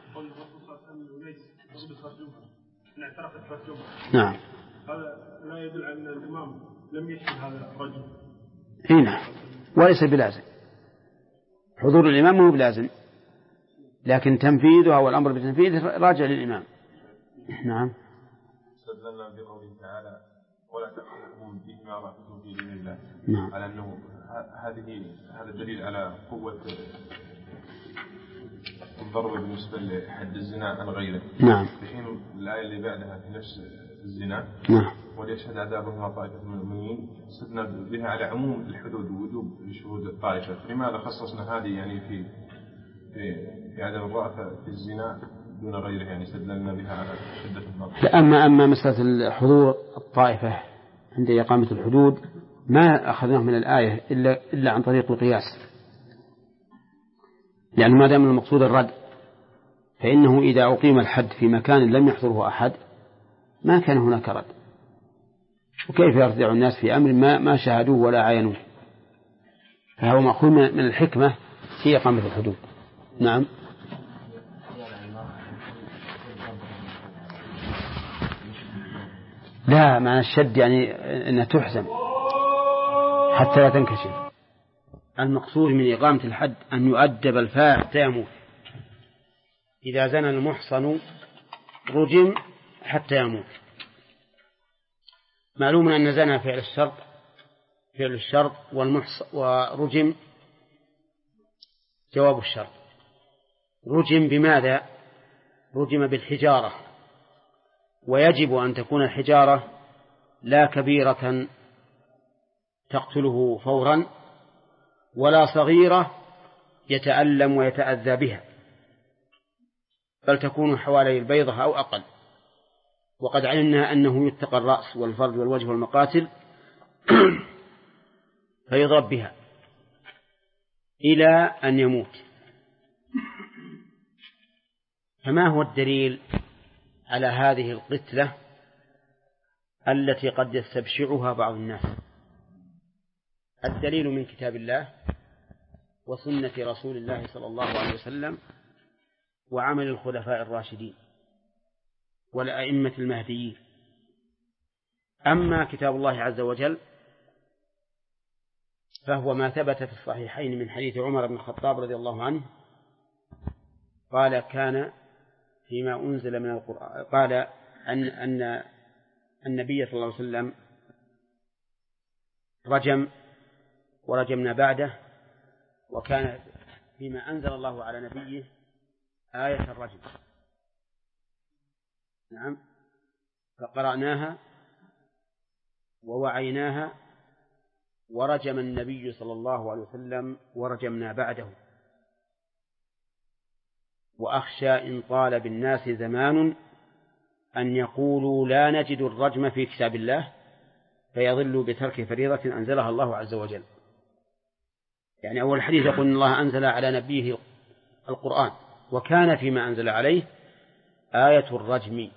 نعم. هذا لا يدل على أن الإمام لم يشهد هذا الرجل. نعم، وليس بلازم. حضور الإمام مو بلازم، لكن تنفيذه أو الأمر بتنفيذه راجع للإمام. نعم. استدلنا بقوله تعالى ولا تأخذكم فيما رأيتم في دين الله. نعم. على أنه هذا الدليل على قوة الضرب بالنسبة لحد الزنا عن غيره. نعم. في حين الآية اللي بعدها في نفس الزنا. نعم. وليشهد عذابهما طائفة من المؤمنين، استدلنا بها على عموم الحدود ووجوب شهود الطائفة. لماذا خصصنا هذه يعني في عدم الرأفة في الزنا دون غيره؟ يعني استدلنا بها على شدة الضرب. أما مسألة حضور الطائفة عند إقامة الحدود ما أخذناه من الآية إلا عن طريق القياس، لأن ما دام المقصود الرد، فإنه إذا أقيم الحد في مكان لم يحضره أحد ما كان هناك رد، وكيف يرجع الناس في أمر ما شاهدوه ولا عاينوه؟ فهو مأخوذ من الحكمة في إقامة الحدود. نعم. لا، معنى الشد يعني أنها تحزم حتى لا تنكشف. المقصود من إقامة الحد أن يؤدب الفاعل حتى يموت. إذا زنى المحصن رجم حتى يموت. معلوم أن زنى فعل الشرط ورجم جواب الشرط. رجم بماذا؟ رجم بالحجارة، ويجب أن تكون الحجارة لا كبيرة تقتله فورا ولا صغيرة يتألم ويتأذى بها، بل تكون حوالي البيضة أو أقل. وقد علمنا أنه يتقى الرأس والفرج والوجه والمقاتل فيضرب بها إلى أن يموت. فما هو الدليل على هذه القتلة التي قد يستبشعها بعض الناس؟ الدليل من كتاب الله وسنة رسول الله صلى الله عليه وسلم وعمل الخلفاء الراشدين والأئمة المهديين. أما كتاب الله عز وجل فهو ما ثبت في الصحيحين من حديث عمر بن الخطاب رضي الله عنه قال كان فيما أنزل من القرآن، قال أن النبي صلى الله عليه وسلم رجم ورجمنا بعده، وكان فيما أنزل الله على نبيه آية الرجم. نعم. فقرأناها ووعيناها ورجم النبي صلى الله عليه وسلم ورجمنا بعده. وأخشى إن طال بالناس زمان أن يقولوا لا نجد الرجم في كتاب الله فيضلوا بترك فريضة أنزلها الله عز وجل. يعني أول الحديث يقول إن الله أنزل على نبيه القرآن وكان فيما أنزل عليه آية الرجم،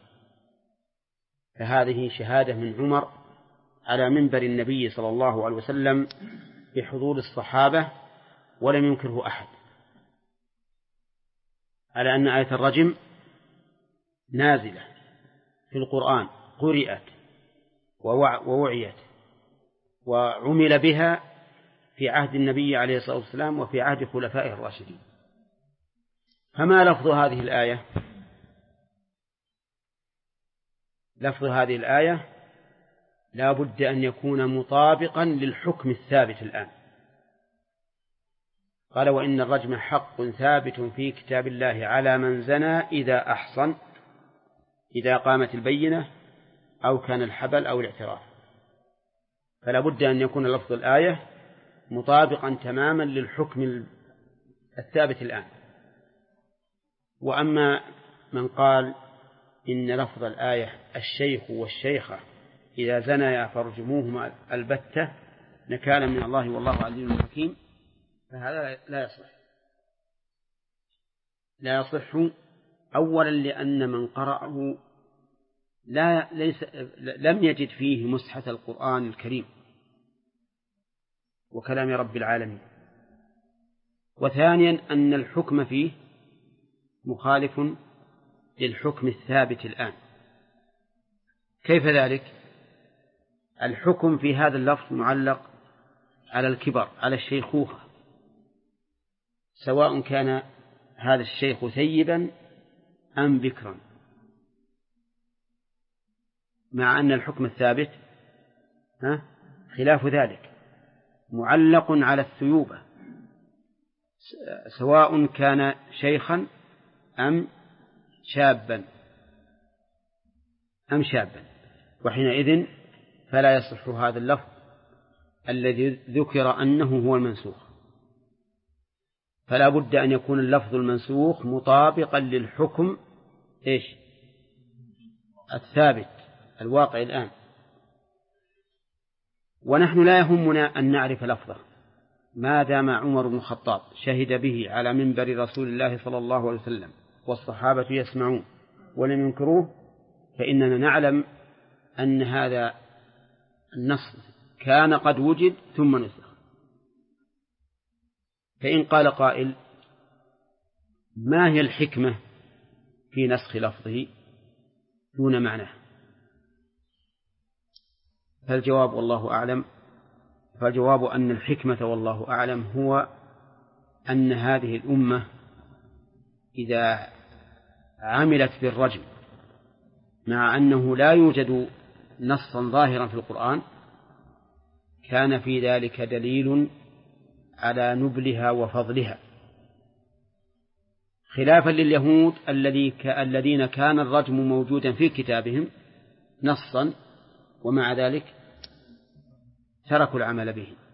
فهذه شهادة من عمر على منبر النبي صلى الله عليه وسلم بحضور الصحابة ولم ينكره أحد، على أن آية الرجم نازلة في القرآن، قرئت ووعيت وعمل بها في عهد النبي عليه الصلاة والسلام وفي عهد خلفائه الراشدين. فما لفظ هذه الآية؟ لفظ هذه الآية لا بد أن يكون مطابقا للحكم الثابت الآن. قال وإن الرجم حق ثابت في كتاب الله على من زنى إذا أحصن، إذا قامت البينة أو كان الحبل أو الاعتراف. فلا بد أن يكون لفظ الآية مطابقا تماما للحكم الثابت الآن. وأما من قال إن لفظ الآية الشيخ والشيخة إذا زنيا فارجموهما البتة نكالا من الله والله عليم حكيم، فهذا لا يصح أولا لأن من قرأه لم يجد فيه مسحة القرآن الكريم وكلام رب العالمين، وثانيا أن الحكم فيه مخالف للحكم الثابت الآن. كيف ذلك؟ الحكم في هذا اللفظ معلق على الكبر، على الشيخوخة، سواء كان هذا الشيخ ثيبا أم بكرا، مع أن الحكم الثابت خلاف ذلك، معلق على الثيوبة، سواء كان شيخا أم شابا وحينئذ فلا يصح هذا اللفظ الذي ذكر أنه هو المنسوخ. فلا بد أن يكون اللفظ المنسوخ مطابقا للحكم الثابت الواقع الآن. ونحن لا يهمنا أن نعرف لفظه ما دام عمر بن الخطاب شهد به على منبر رسول الله صلى الله عليه وسلم والصحابة يسمعون ولم ينكروه، فإننا نعلم أن هذا النص كان قد وجد ثم نسخ. فإن قال قائل ما هي الحكمة في نسخ لفظه دون معناه؟ فالجواب والله أعلم، فالجواب أن الحكمة والله أعلم هو أن هذه الأمة إذا عملت بالرجم مع أنه لا يوجد نصا ظاهرا في القرآن كان في ذلك دليل على نبلها وفضلها، خلافا لليهود الذين كان الرجم موجودا في كتابهم نصا ومع ذلك تركوا العمل به.